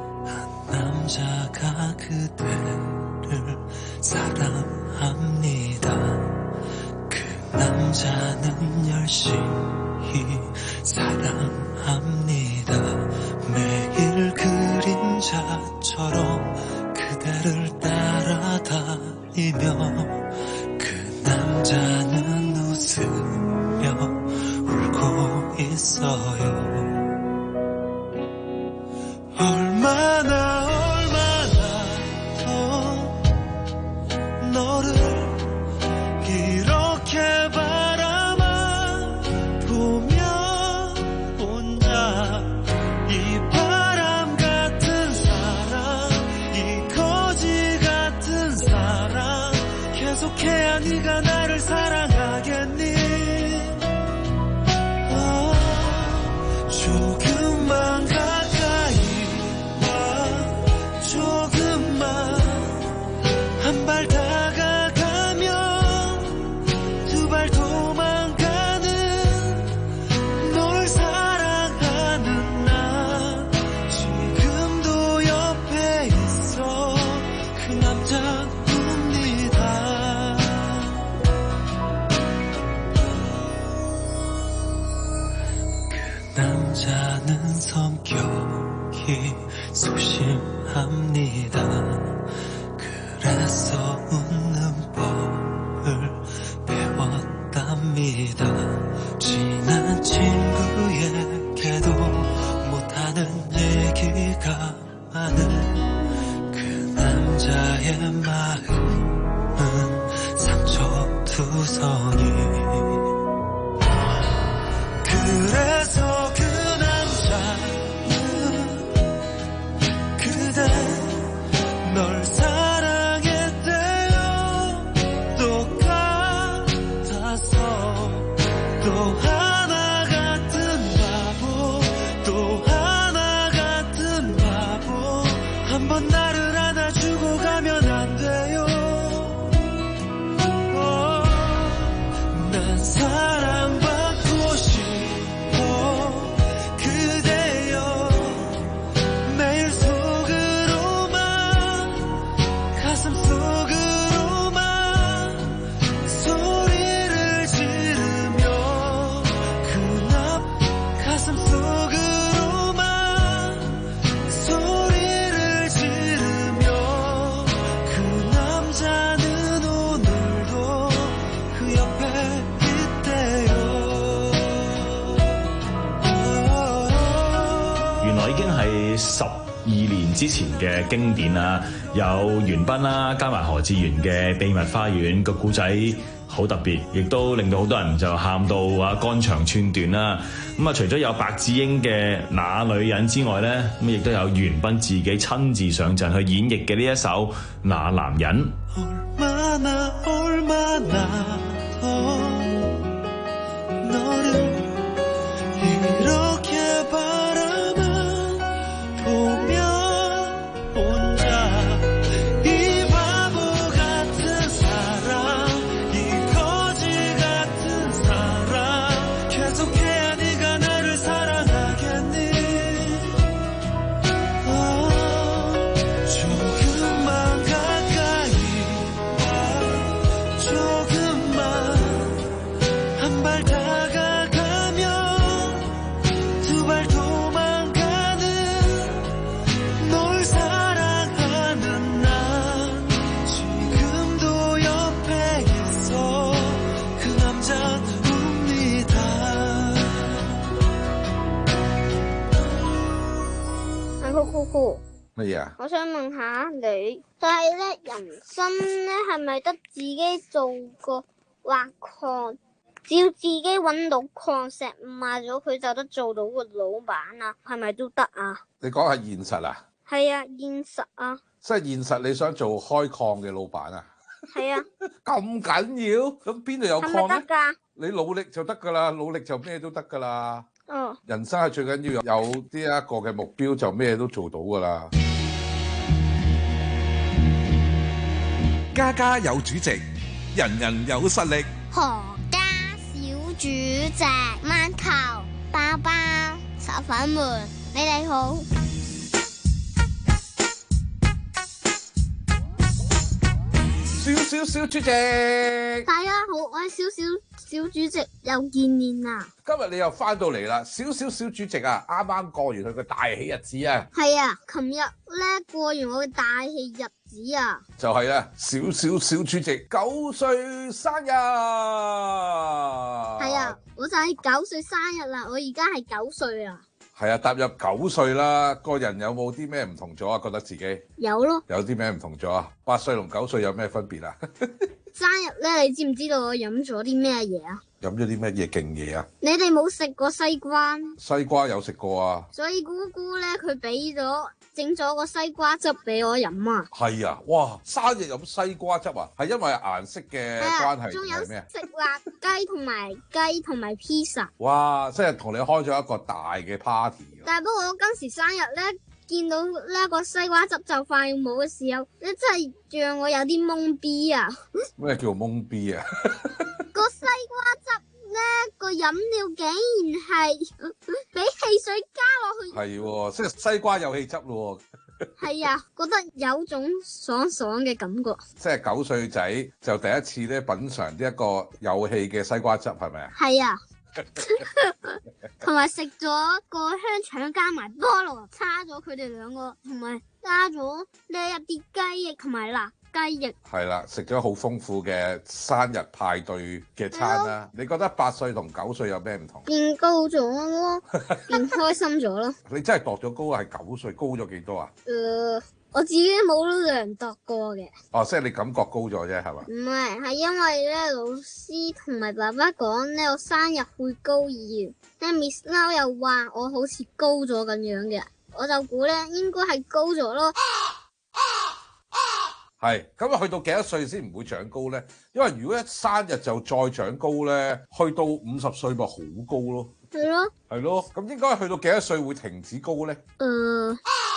사랑합니다 매일 그림자처럼 그대를 따라다니며 그 남자는 웃으며 울고 있어요 얼마나 얼마나 더 너를 이렇게 바라만 보며 남자는 성격이 소심합니다. 그래서 웃는 법을 배웠답니다. 친한 친구에게도 못하는 얘기가 많은 그 남자의 마음은 상처투성이. 그래서 그 남자는 그대 널 사랑했대요. 똑같아서 또 하나 같은 바보, 또 하나 같은 바보. 한번 나를 안아주고 가면 안 돼요. 어, 난 사랑받고 싶어 그대여. 매일 속으로만 가슴 속으로만 소리를 지르며 그날 가슴 속으로만 소리를 지르며 그 남자는 오늘도 그 옆에 있대요. 原來已經係十二年之前嘅經典啦，有袁彬啦，加埋何志源嘅《秘密花園》個故仔好特別，亦都令到好多人就喊到啊肝腸寸斷啦。咁啊，除咗有白智英嘅《那女人》之外咧，咁亦都有袁彬自己親自上陣去演繹嘅呢一首《那男人》。 얼마나 얼마나 더 너를 이렇게 바라만 보면 혼자 이 바보 같은 사랑, 이 거지 같은 사랑 계속해야 네가 나를 사랑하겠니? 어, 조금만 가까이 와, 조금만 한 발 다가가면 두 발 도망가는 널 사랑하는 난 지금도 옆에 있어. 그 남자 웁니다. 阿酷酷酷， 乜嘢啊？ 我想問下你，就係咧人生咧係咪得自己做個挖礦，只要自己揾到礦石賣咗佢就得做到個老闆啊？係咪都得啊？ 你講係現實啊？ 係啊，現實啊， 即係現實，你想做開礦嘅老闆啊？ 係啊， 咁緊要？咁邊度有係咪礦咧？ 得㗎？ 你努力就得㗎啦，努力就咩都得㗎啦。 哦， 人生係最緊要有呢一個嘅目標，就咩都做到㗎啦。 家家有主席，人人有實力。 何家小主席，饅頭、包包、炒粉們，你哋好。 小小小主席， 大家好，我係小小小主席又見面啦。 今日你又翻到嚟啦，小小小主席啊，啱啱過完佢嘅大喜日子啊， 係啊，琴日咧過完我嘅大喜日子啊， 就係啦，小小小主席九歲生日。 係啊，我就係九歲生日啦，我而家係九歲啊。 係啊，踏入九歲啦，個人有冇啲咩唔同咗啊？覺得自己有咯。 有啲咩唔同咗啊？八歲同九歲有咩分別啊？ 生日咧，你知唔知道我飲咗啲咩嘢啊？ 飲咗啲咩嘢勁嘢啊？ 你哋冇食過西瓜？ 西瓜有食過啊。 所以姑姑咧，佢俾咗整咗個西瓜汁俾我飲啊。 係啊，哇！生日飲西瓜汁啊，係因為顏色嘅關係仲有係咩啊？ 食辣雞同埋雞同埋披薩。 哇！即係同你開咗一個大嘅 party。 但係不過我今時生日咧，見到呢個西瓜汁就快要冇嘅時候，你真係讓我有啲懵逼啊！ 咩叫懵逼啊？ 個西瓜汁咧，個飲料竟然係俾汽水加落去。 係喎，即係西瓜有氣汁咯。 係啊，覺得有種爽爽嘅感覺。 即係九歲仔就第一次咧品嚐呢一個有氣嘅西瓜汁，係咪啊？ 係啊。 同埋食咗個香腸加埋菠蘿，叉咗佢哋兩個，同埋加咗呢一啲雞翼同埋辣雞翼。 係啦，食咗好豐富嘅生日派對嘅餐啦。你覺得八歲同九歲有咩唔同？ 變高咗咯，變開心咗咯。 你真係度咗高係九歲，高咗幾多啊？ 誒、呃，我自己冇量度過嘅。 哦，即係你感覺高咗啫，係嘛？ 唔係，係因為咧老師同埋爸爸講咧，我生日會高二，咧 Miss Lau 又話我好似高咗咁樣嘅，我就估咧應該係高咗咯。 係，咁啊去到幾多歲先唔會長高咧？因為如果一生日就再長高咧，去到五十歲咪好高咯。 係咯。 係咯，咁應該去到幾多歲會停止高咧？ 誒、呃。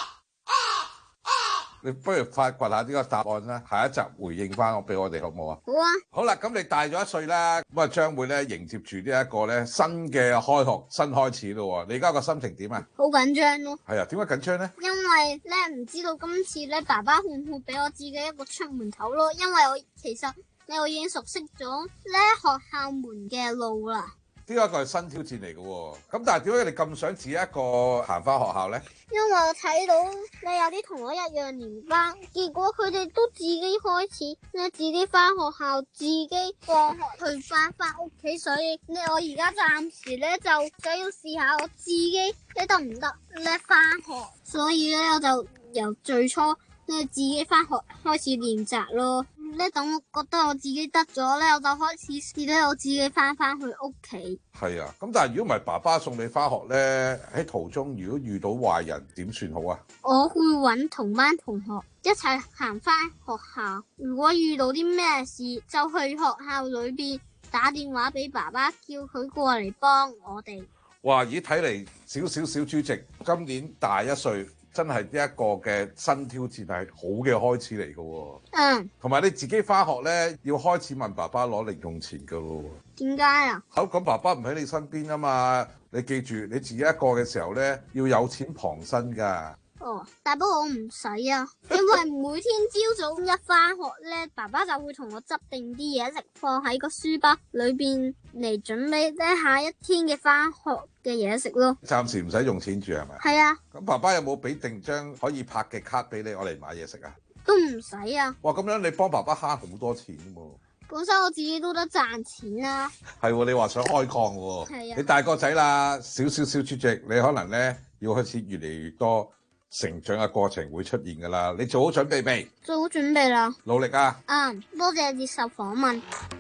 你不如發掘下呢個答案啦，下一集回應翻我俾我哋好唔好啊？ 好啊！ 好啦，咁你大咗一歲啦，咁啊將會咧迎接住呢一個咧新嘅開學新開始咯。你而家個心情點啊？ 好緊張咯！ 係啊，點解緊張咧？ 因為咧唔知道今次咧爸爸會唔會俾我自己一個出門口咯，因為我其實咧我已經熟悉咗咧學校門嘅路啦。 呢一個係新挑戰嚟嘅喎，咁但係點解你咁想自己一個行翻學校咧？ 因為我睇到你有啲同我一樣年班，結果佢哋都自己開始咧自己翻學校，自己放學去翻翻屋企，所以咧我而家暫時咧就想要試下我自己咧得唔得咧翻學，所以咧我就由最初咧自己翻學開始練習咯。咧等我覺得我自己得咗咧，我就開始試咧我自己翻翻去屋企。 係啊，咁但係如果唔係爸爸送你翻學咧，喺途中如果遇到壞人點算好啊？ 我會揾同班同學一齊行翻學校。如果遇到啲咩事，就去學校裏邊打電話俾爸爸，叫佢過嚟幫我哋。 哇！咦，睇嚟小小小主席今年大一歲。真係呢一個嘅新挑戰係好嘅開始嚟嘅喎。 嗯。同埋你自己翻學咧，要開始問爸爸攞零用錢嘅咯。 點解啊？ 好，咁爸爸唔喺你身邊啊嘛，你記住你自己一個嘅時候咧，要有錢傍身㗎。 哦，但不過我唔使啊，因為每天朝早一翻學咧，爸爸就會同我執定啲嘢食放喺個書包裏邊嚟準備咧下一天嘅翻學嘅嘢食咯。 暫時唔使用錢住係咪？ 係啊。 咁爸爸有冇俾定張可以拍嘅卡俾你，我嚟買嘢食啊？ 都唔使啊。 哇，咁樣你幫爸爸慳好多錢喎。 本身我自己都得賺錢啦。 係喎，你話想開礦喎。 係啊。 你大個仔啦，小小小主席，你可能咧要開始越嚟越多成長嘅過程會出現㗎啦，你做好準備未？ 做好準備啦。 努力啊！ 嗯，多謝接受訪問。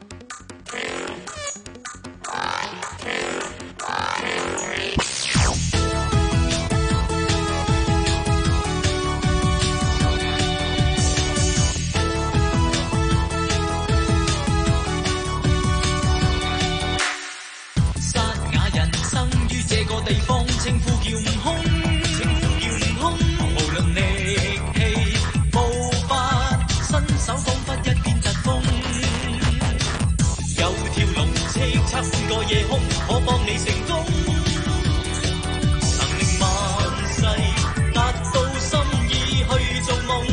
沙啞人生於這個地方，稱呼叫悟空。手彷彿一片疾風，有條龍叱咤半個夜空，可幫你成功。能令萬世達到心意去做夢。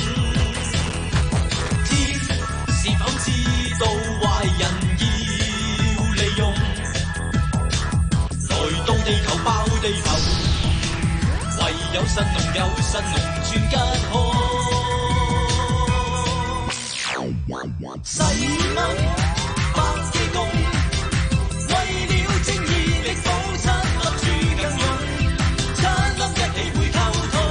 天是否知道壞人要利用？來到地球爆地球，唯有神農有神農專家可。誓問百幾公，為了正義力保親立住更勇，親臨一起會溝通。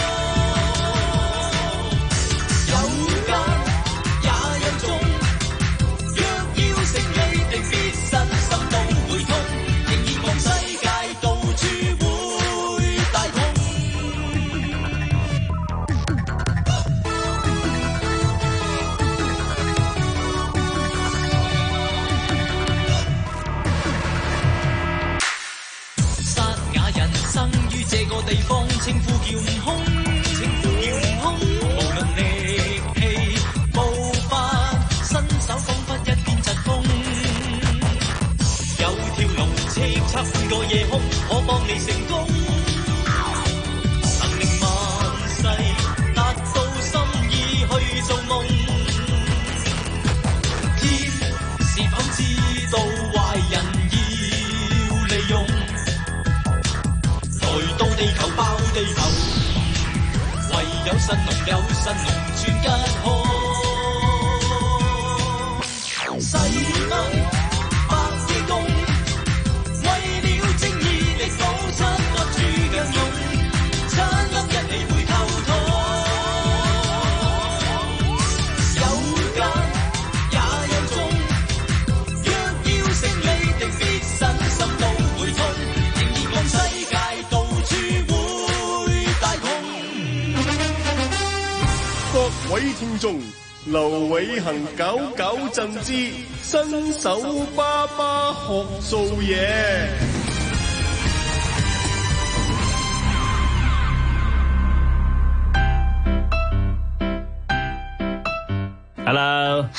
有間也有種，若要成義定必身心都會痛，仍然望世界到處會大同。這個地方稱呼叫悟空，稱呼叫悟空。無論力氣步伐，身手彷彿一片疾風。有條龍叱咤半個夜空，可幫你成功。能令萬世達到心意去做夢。天是否知道壞人要有神龍全吉好。世間百事公，為了正義的保親不住腳用，親粒一起會透痛。有間也有種，若要勝利的必身心都會痛，正義光世界到處會大同。 各位聽眾，劉偉恒搞搞震之新手爸爸學做嘢。 Hello，Hello，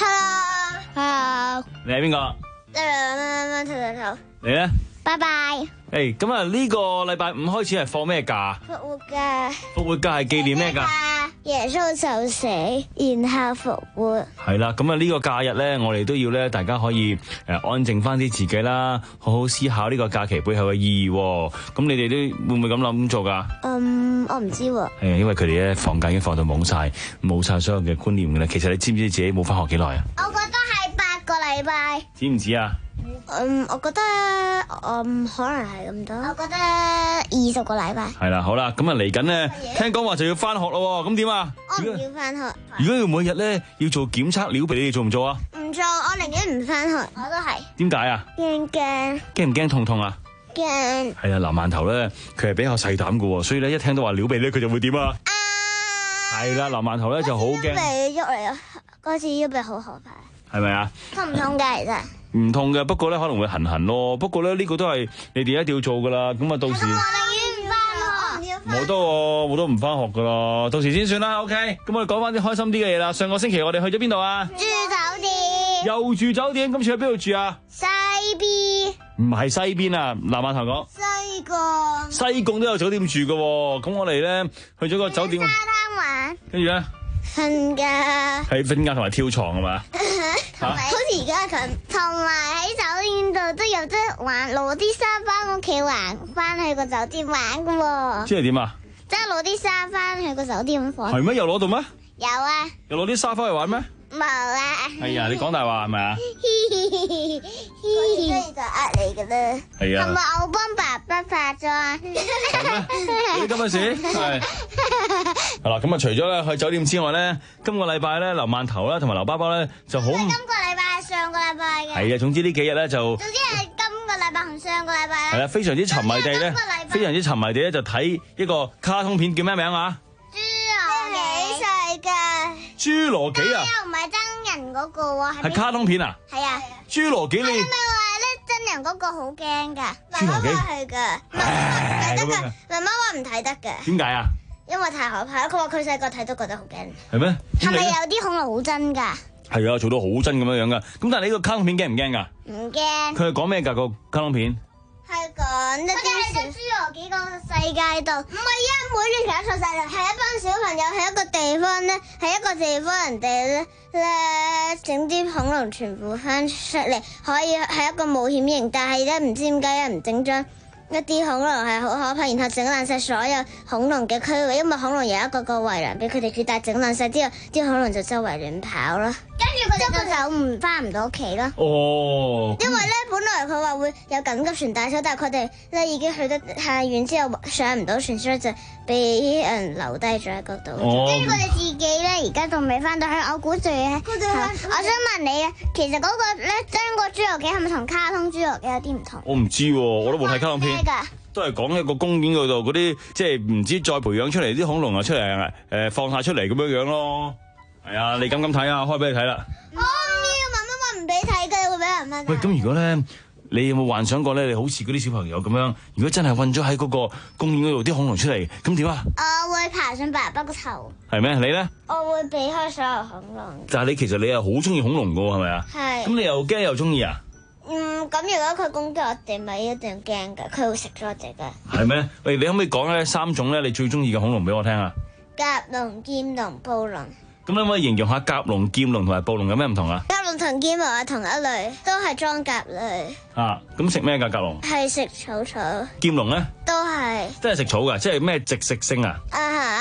Hello， 你係邊個？ 頭頭頭， 你咧？ 拜拜。 誒，咁啊呢個禮拜五開始係放咩假？ 復活假。 復活假係紀念咩㗎？ 耶穌受死，然後復活。 係啦，咁啊呢個假日咧，我哋都要咧，大家可以誒安靜翻啲自己啦，好好思考呢個假期背後嘅意義。咁你哋都會唔會咁諗做㗎？ 嗯，我唔知喎。 係因為佢哋咧放假已經放到懵晒，冇晒所有嘅觀念㗎啦。其實你知唔知自己冇翻學幾耐啊？ 我覺得係八個禮拜。 知唔知啊？ 嗯，我覺得嗯可能係咁多。我覺得二十個禮拜。 係啦，好啦，咁啊嚟緊咧，聽講話就要翻學咯，咁點啊？ 我唔要翻學。 如果要每日咧要做檢測料俾你哋做唔做啊？ 唔做，我寧願唔翻學。我都係。 點解啊？ 驚驚。 驚唔驚痛痛啊？ 驚。 係啊，藍饅頭咧，佢係比較細膽噶，所以咧一聽到話料俾咧，佢就會點啊？係啦，藍饅頭咧就好驚。 鼻喐嚟啊！嗰次腰鼻好可怕。 係咪啊？ 痛唔痛嘅其實？ 唔痛嘅，不過咧可能會痕痕咯。不過咧呢個都係你哋一定要做噶啦。咁啊到時我寧願唔翻學。 我都我都唔翻學噶啦，到時先算啦。OK，咁我哋講翻啲開心啲嘅嘢啦。上個星期我哋去咗邊度啊？ 住酒店。 又住酒店，今次去邊度住啊？ 西邊。 唔係西邊啊，藍饅頭講。 西貢。西貢都有酒店住噶，咁我哋咧去咗個酒店。 沙灘玩。 跟住咧。 瞓覺。 係瞓覺同埋跳床係嘛？ 好似而家咁，同埋喺酒店度都有得玩，攞啲沙翻屋企玩，翻去個酒店玩噶喎。 即係點啊？ 即係攞啲沙翻去個酒店房。 係咩？又攞到咩？ 有啊。 又攞啲沙翻去玩咩？ 冇啊。 係啊，你講大話係咪啊？ 跟住就呃你噶啦。 係啊。 係咪我幫爸爸化妝？ 係咩？有啲咁嘅事係。係啦，咁啊，除咗咧去酒店之外咧，今個禮拜咧，劉饅頭啦同埋劉包包咧就好。今個禮拜係上個禮拜嘅。 係啊，總之呢幾日咧就。 總之係今個禮拜同上個禮拜啦。 係啊，非常之沉迷地咧，非常之沉迷地咧就睇一個卡通片，叫咩名啊？ 侏羅紀世界。 侏羅紀啊？ 又唔係真人嗰個喎， 係卡通片啊？ 係啊。 侏羅紀你。 係咪話咧真人嗰個好驚㗎？ 侏羅紀係㗎，唔睇得㗎。媽媽話唔睇得㗎。 點解啊？ 因為太可怕，佢話佢細個睇都覺得好驚。 係咩？ 係咪有啲恐龍好真㗎？ 係啊，做到好真咁樣樣㗎。咁但係你呢個卡通片驚唔驚㗎？ 唔驚。 佢係講咩㗎個卡通片？ 係講一啲小侏羅紀個世界度，唔係啊，每年其實出世係一班小朋友喺一個地方咧，喺一個地方人哋咧咧整啲恐龍全部翻出嚟，可以係一個冒險營，但係咧唔知點解咧唔整張。一啲恐龍係好可怕，然後整爛晒所有恐龍嘅區域，因為恐龍有一個個圍欄俾佢哋住，但係整爛晒之後，啲恐龍就周圍亂跑啦。跟住佢哋就走唔翻唔到屋企啦。 哦。 因為咧，本來佢話會有緊急船帶走，但係佢哋咧已經去得太遠之後上唔到船，所以就俾人留低咗喺嗰度。 哦。 跟住佢哋自己咧，而家仲未翻到去，我估住咧。我想問你啊，其實嗰個咧真個侏羅紀係咪同卡通侏羅紀有啲唔同？ 我唔知喎，我都冇睇卡通片。都係講一個公園嗰度嗰啲，即係唔知再培養出嚟啲恐龍啊出嚟，誒、呃、放下出嚟咁樣樣咯。係啊，你敢唔敢睇啊？開俾你睇啦。 我唔要，媽媽話唔俾睇嘅，會俾人問。 喂，咁如果咧，你有冇幻想過咧？你好似嗰啲小朋友咁樣，如果真係困咗喺嗰個公園嗰度，啲恐龍出嚟，咁點啊？ 我會爬上爸爸個頭。 係咩？你咧？ 我會避開所有恐龍。 但係你其實你係好中意恐龍噶喎，係咪啊？係。咁你又驚又中意啊？ 嗯，咁如果佢攻擊我哋，咪一定驚噶，佢會食咗我哋噶。 係咩？喂，你可唔可以講咧三種咧你最中意嘅恐龍俾我聽啊？ 甲龍、劍龍、暴龍。 咁你可唔可以形容下甲龍、劍龍同埋暴龍有咩唔同啊？ 甲龍同劍龍係同一類，都係裝甲類。 啊，咁食咩噶甲龍？ 係食草草。 劍龍咧？ 都係。 都係食草噶，即係咩植食性啊？ 啊哈！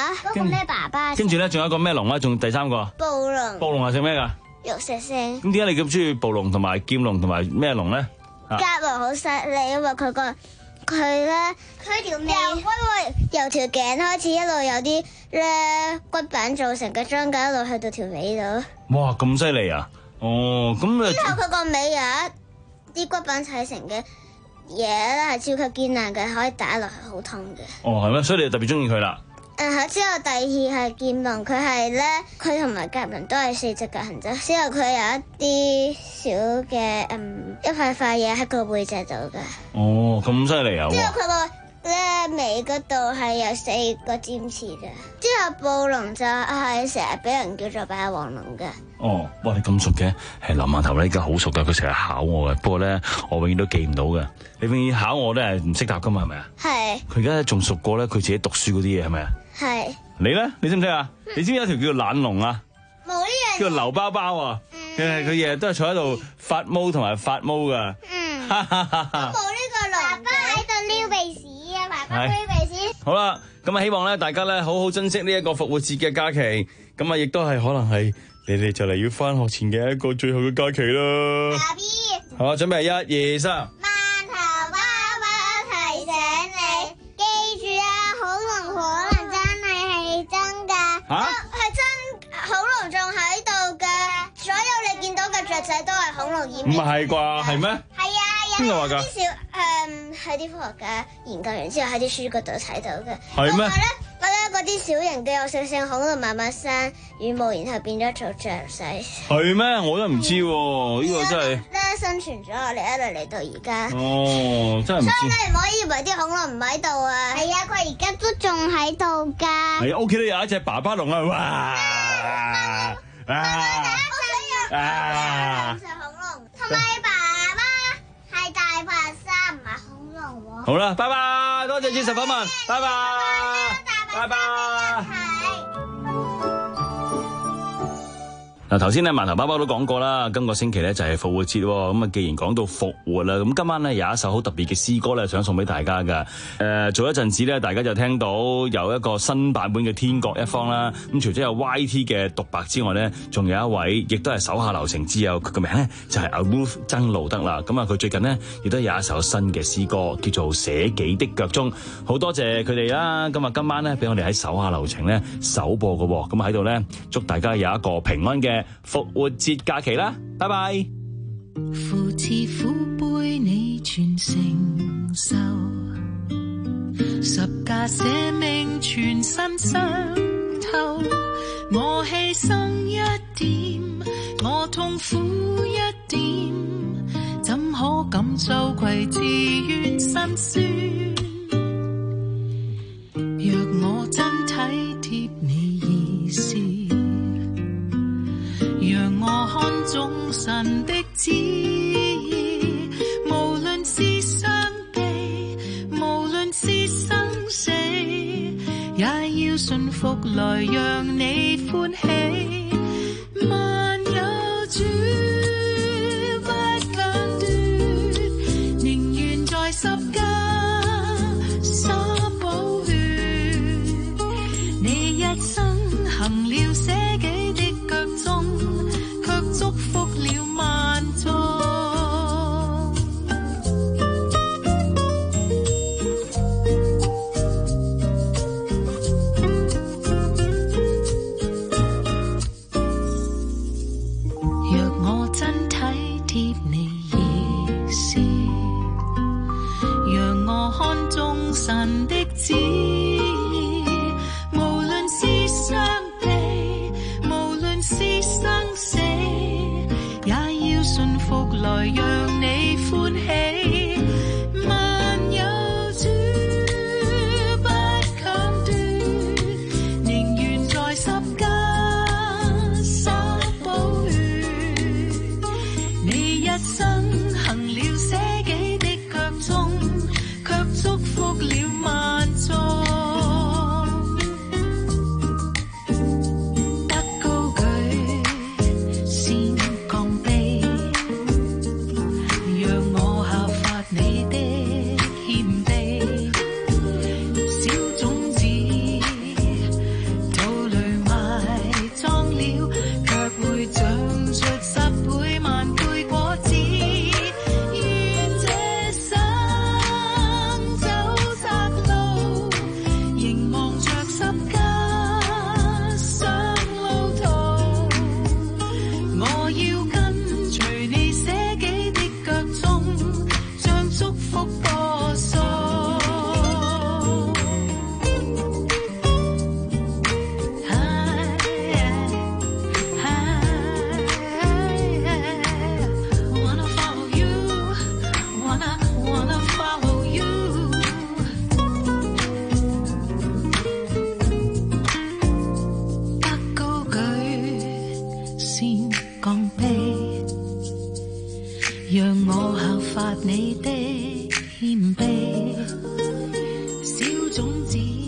嗰個咩爸爸？ 跟住咧，仲有一個咩龍咧？仲第三個？ 暴龍。 暴龍係食咩㗎？ 肉食性。 咁點解你咁中意暴龍同埋劍龍同埋咩龍咧？ 甲龍好犀利，因為佢個佢咧，佢條尾因為由條頸開始一路有啲咧骨板造成嘅裝甲，一路去到條尾度。 哇，咁犀利啊！哦，咁啊。之後佢個尾有一啲骨板砌成嘅嘢咧，係超級堅硬嘅，可以打落去好痛嘅。 哦，係咩？所以你特別中意佢啦。 誒，之後第二係劍龍，佢係咧，佢同埋甲龍都係四隻腳行走。之後佢有一啲小嘅嗯一塊塊嘢喺個背脊度嘅。 哦，咁犀利啊！ 之後佢個咧尾嗰度係有四個尖刺嘅。之後暴龍就係成日俾人叫做霸王龍嘅。 哦，哇！你咁熟嘅，係林饅頭咧，而家好熟噶，佢成日考我嘅。不過咧，我永遠都記唔到嘅。你永遠考我都係唔識答噶嘛，係咪啊？係。佢而家仲熟過咧，佢自己讀書嗰啲嘢係咪啊？係。你咧，你識唔識啊？你知唔知有條叫做懶龍啊？冇呢樣。叫做劉包包啊！誒，佢日日都係坐喺度發毛同埋發毛噶。嗯。冇呢個龍。爸爸喺度撩鼻屎啊！爸爸撩鼻屎。 好啦，咁啊，希望咧大家咧好好珍惜呢一個復活節嘅假期。咁啊，亦都係可能係。你哋就嚟要翻學前嘅一個最後嘅假期啦。爸 B， 好啊，準備一、二、三。 饅頭爸爸提醒你，記住啊，恐龍可能真係係真噶。吓？係真，恐龍仲喺度噶，所有你見到嘅雀仔都係恐龍演變。 唔係啩？係咩？係啊，有邊個話噶？ 啲小誒，喺啲科學家研究完之後喺啲書嗰度睇到嘅。 係咩？ 我咧嗰啲小型嘅有食性恐龍慢慢生羽毛，然後變咗做雀仔。 係咩？我都唔知喎，呢個真係咧生存咗我哋一路嚟到而家。 哦，真係唔知。 所以你唔可以以為啲恐龍唔喺度啊！係啊，佢而家都仲喺度㗎。 係屋企都有一隻爸爸龍啊！哇！啊！啊！ 恐龍同埋爸爸係大白鯊，唔係恐龍喎。 好啦，拜拜，多謝主持訪問，拜拜。拜拜。嗱，頭先咧饅頭包包都講過啦，今個星期咧就係復活節喎。咁啊，既然講到復活啦，咁今晚咧有一首好特別嘅詩歌咧，想送俾大家噶。誒、呃，做一陣子咧，大家就聽到有一個新版本嘅《天各一方》啦。咁除咗有 Y T 嘅獨白之外咧，仲有一位亦都係手下留情之友，佢個名咧就係阿 Ruth 曾路德啦。咁啊，佢最近咧亦都有一首新嘅詩歌，叫做《捨己的腳蹤》。好多謝佢哋啦。咁啊，今晚咧俾我哋喺手下留情咧首播噶。咁喺度咧祝大家有一個平安嘅復活節假期啦，拜拜。 父慈父背你全承受，十架捨命全身傷透，我犧牲一點，我痛苦一點，怎可敢羞愧自願辛酸？若我真體貼你意思，讓我看中神的旨意，無論是傷悲，無論是生死，也要順服來讓你歡喜。萬有主不間斷，寧願在十架灑寶血，你一生行了捨己的腳蹤，卻祝福了萬眾。若我真體貼你意思，讓我看中神的旨意，無論是傷悲，無論是生死，也要順服來讓你歡喜。萬有主不間斷，寧願在十架灑寶血，你一生行了捨己的腳蹤，卻祝福了萬眾。 你的謙卑，小種子。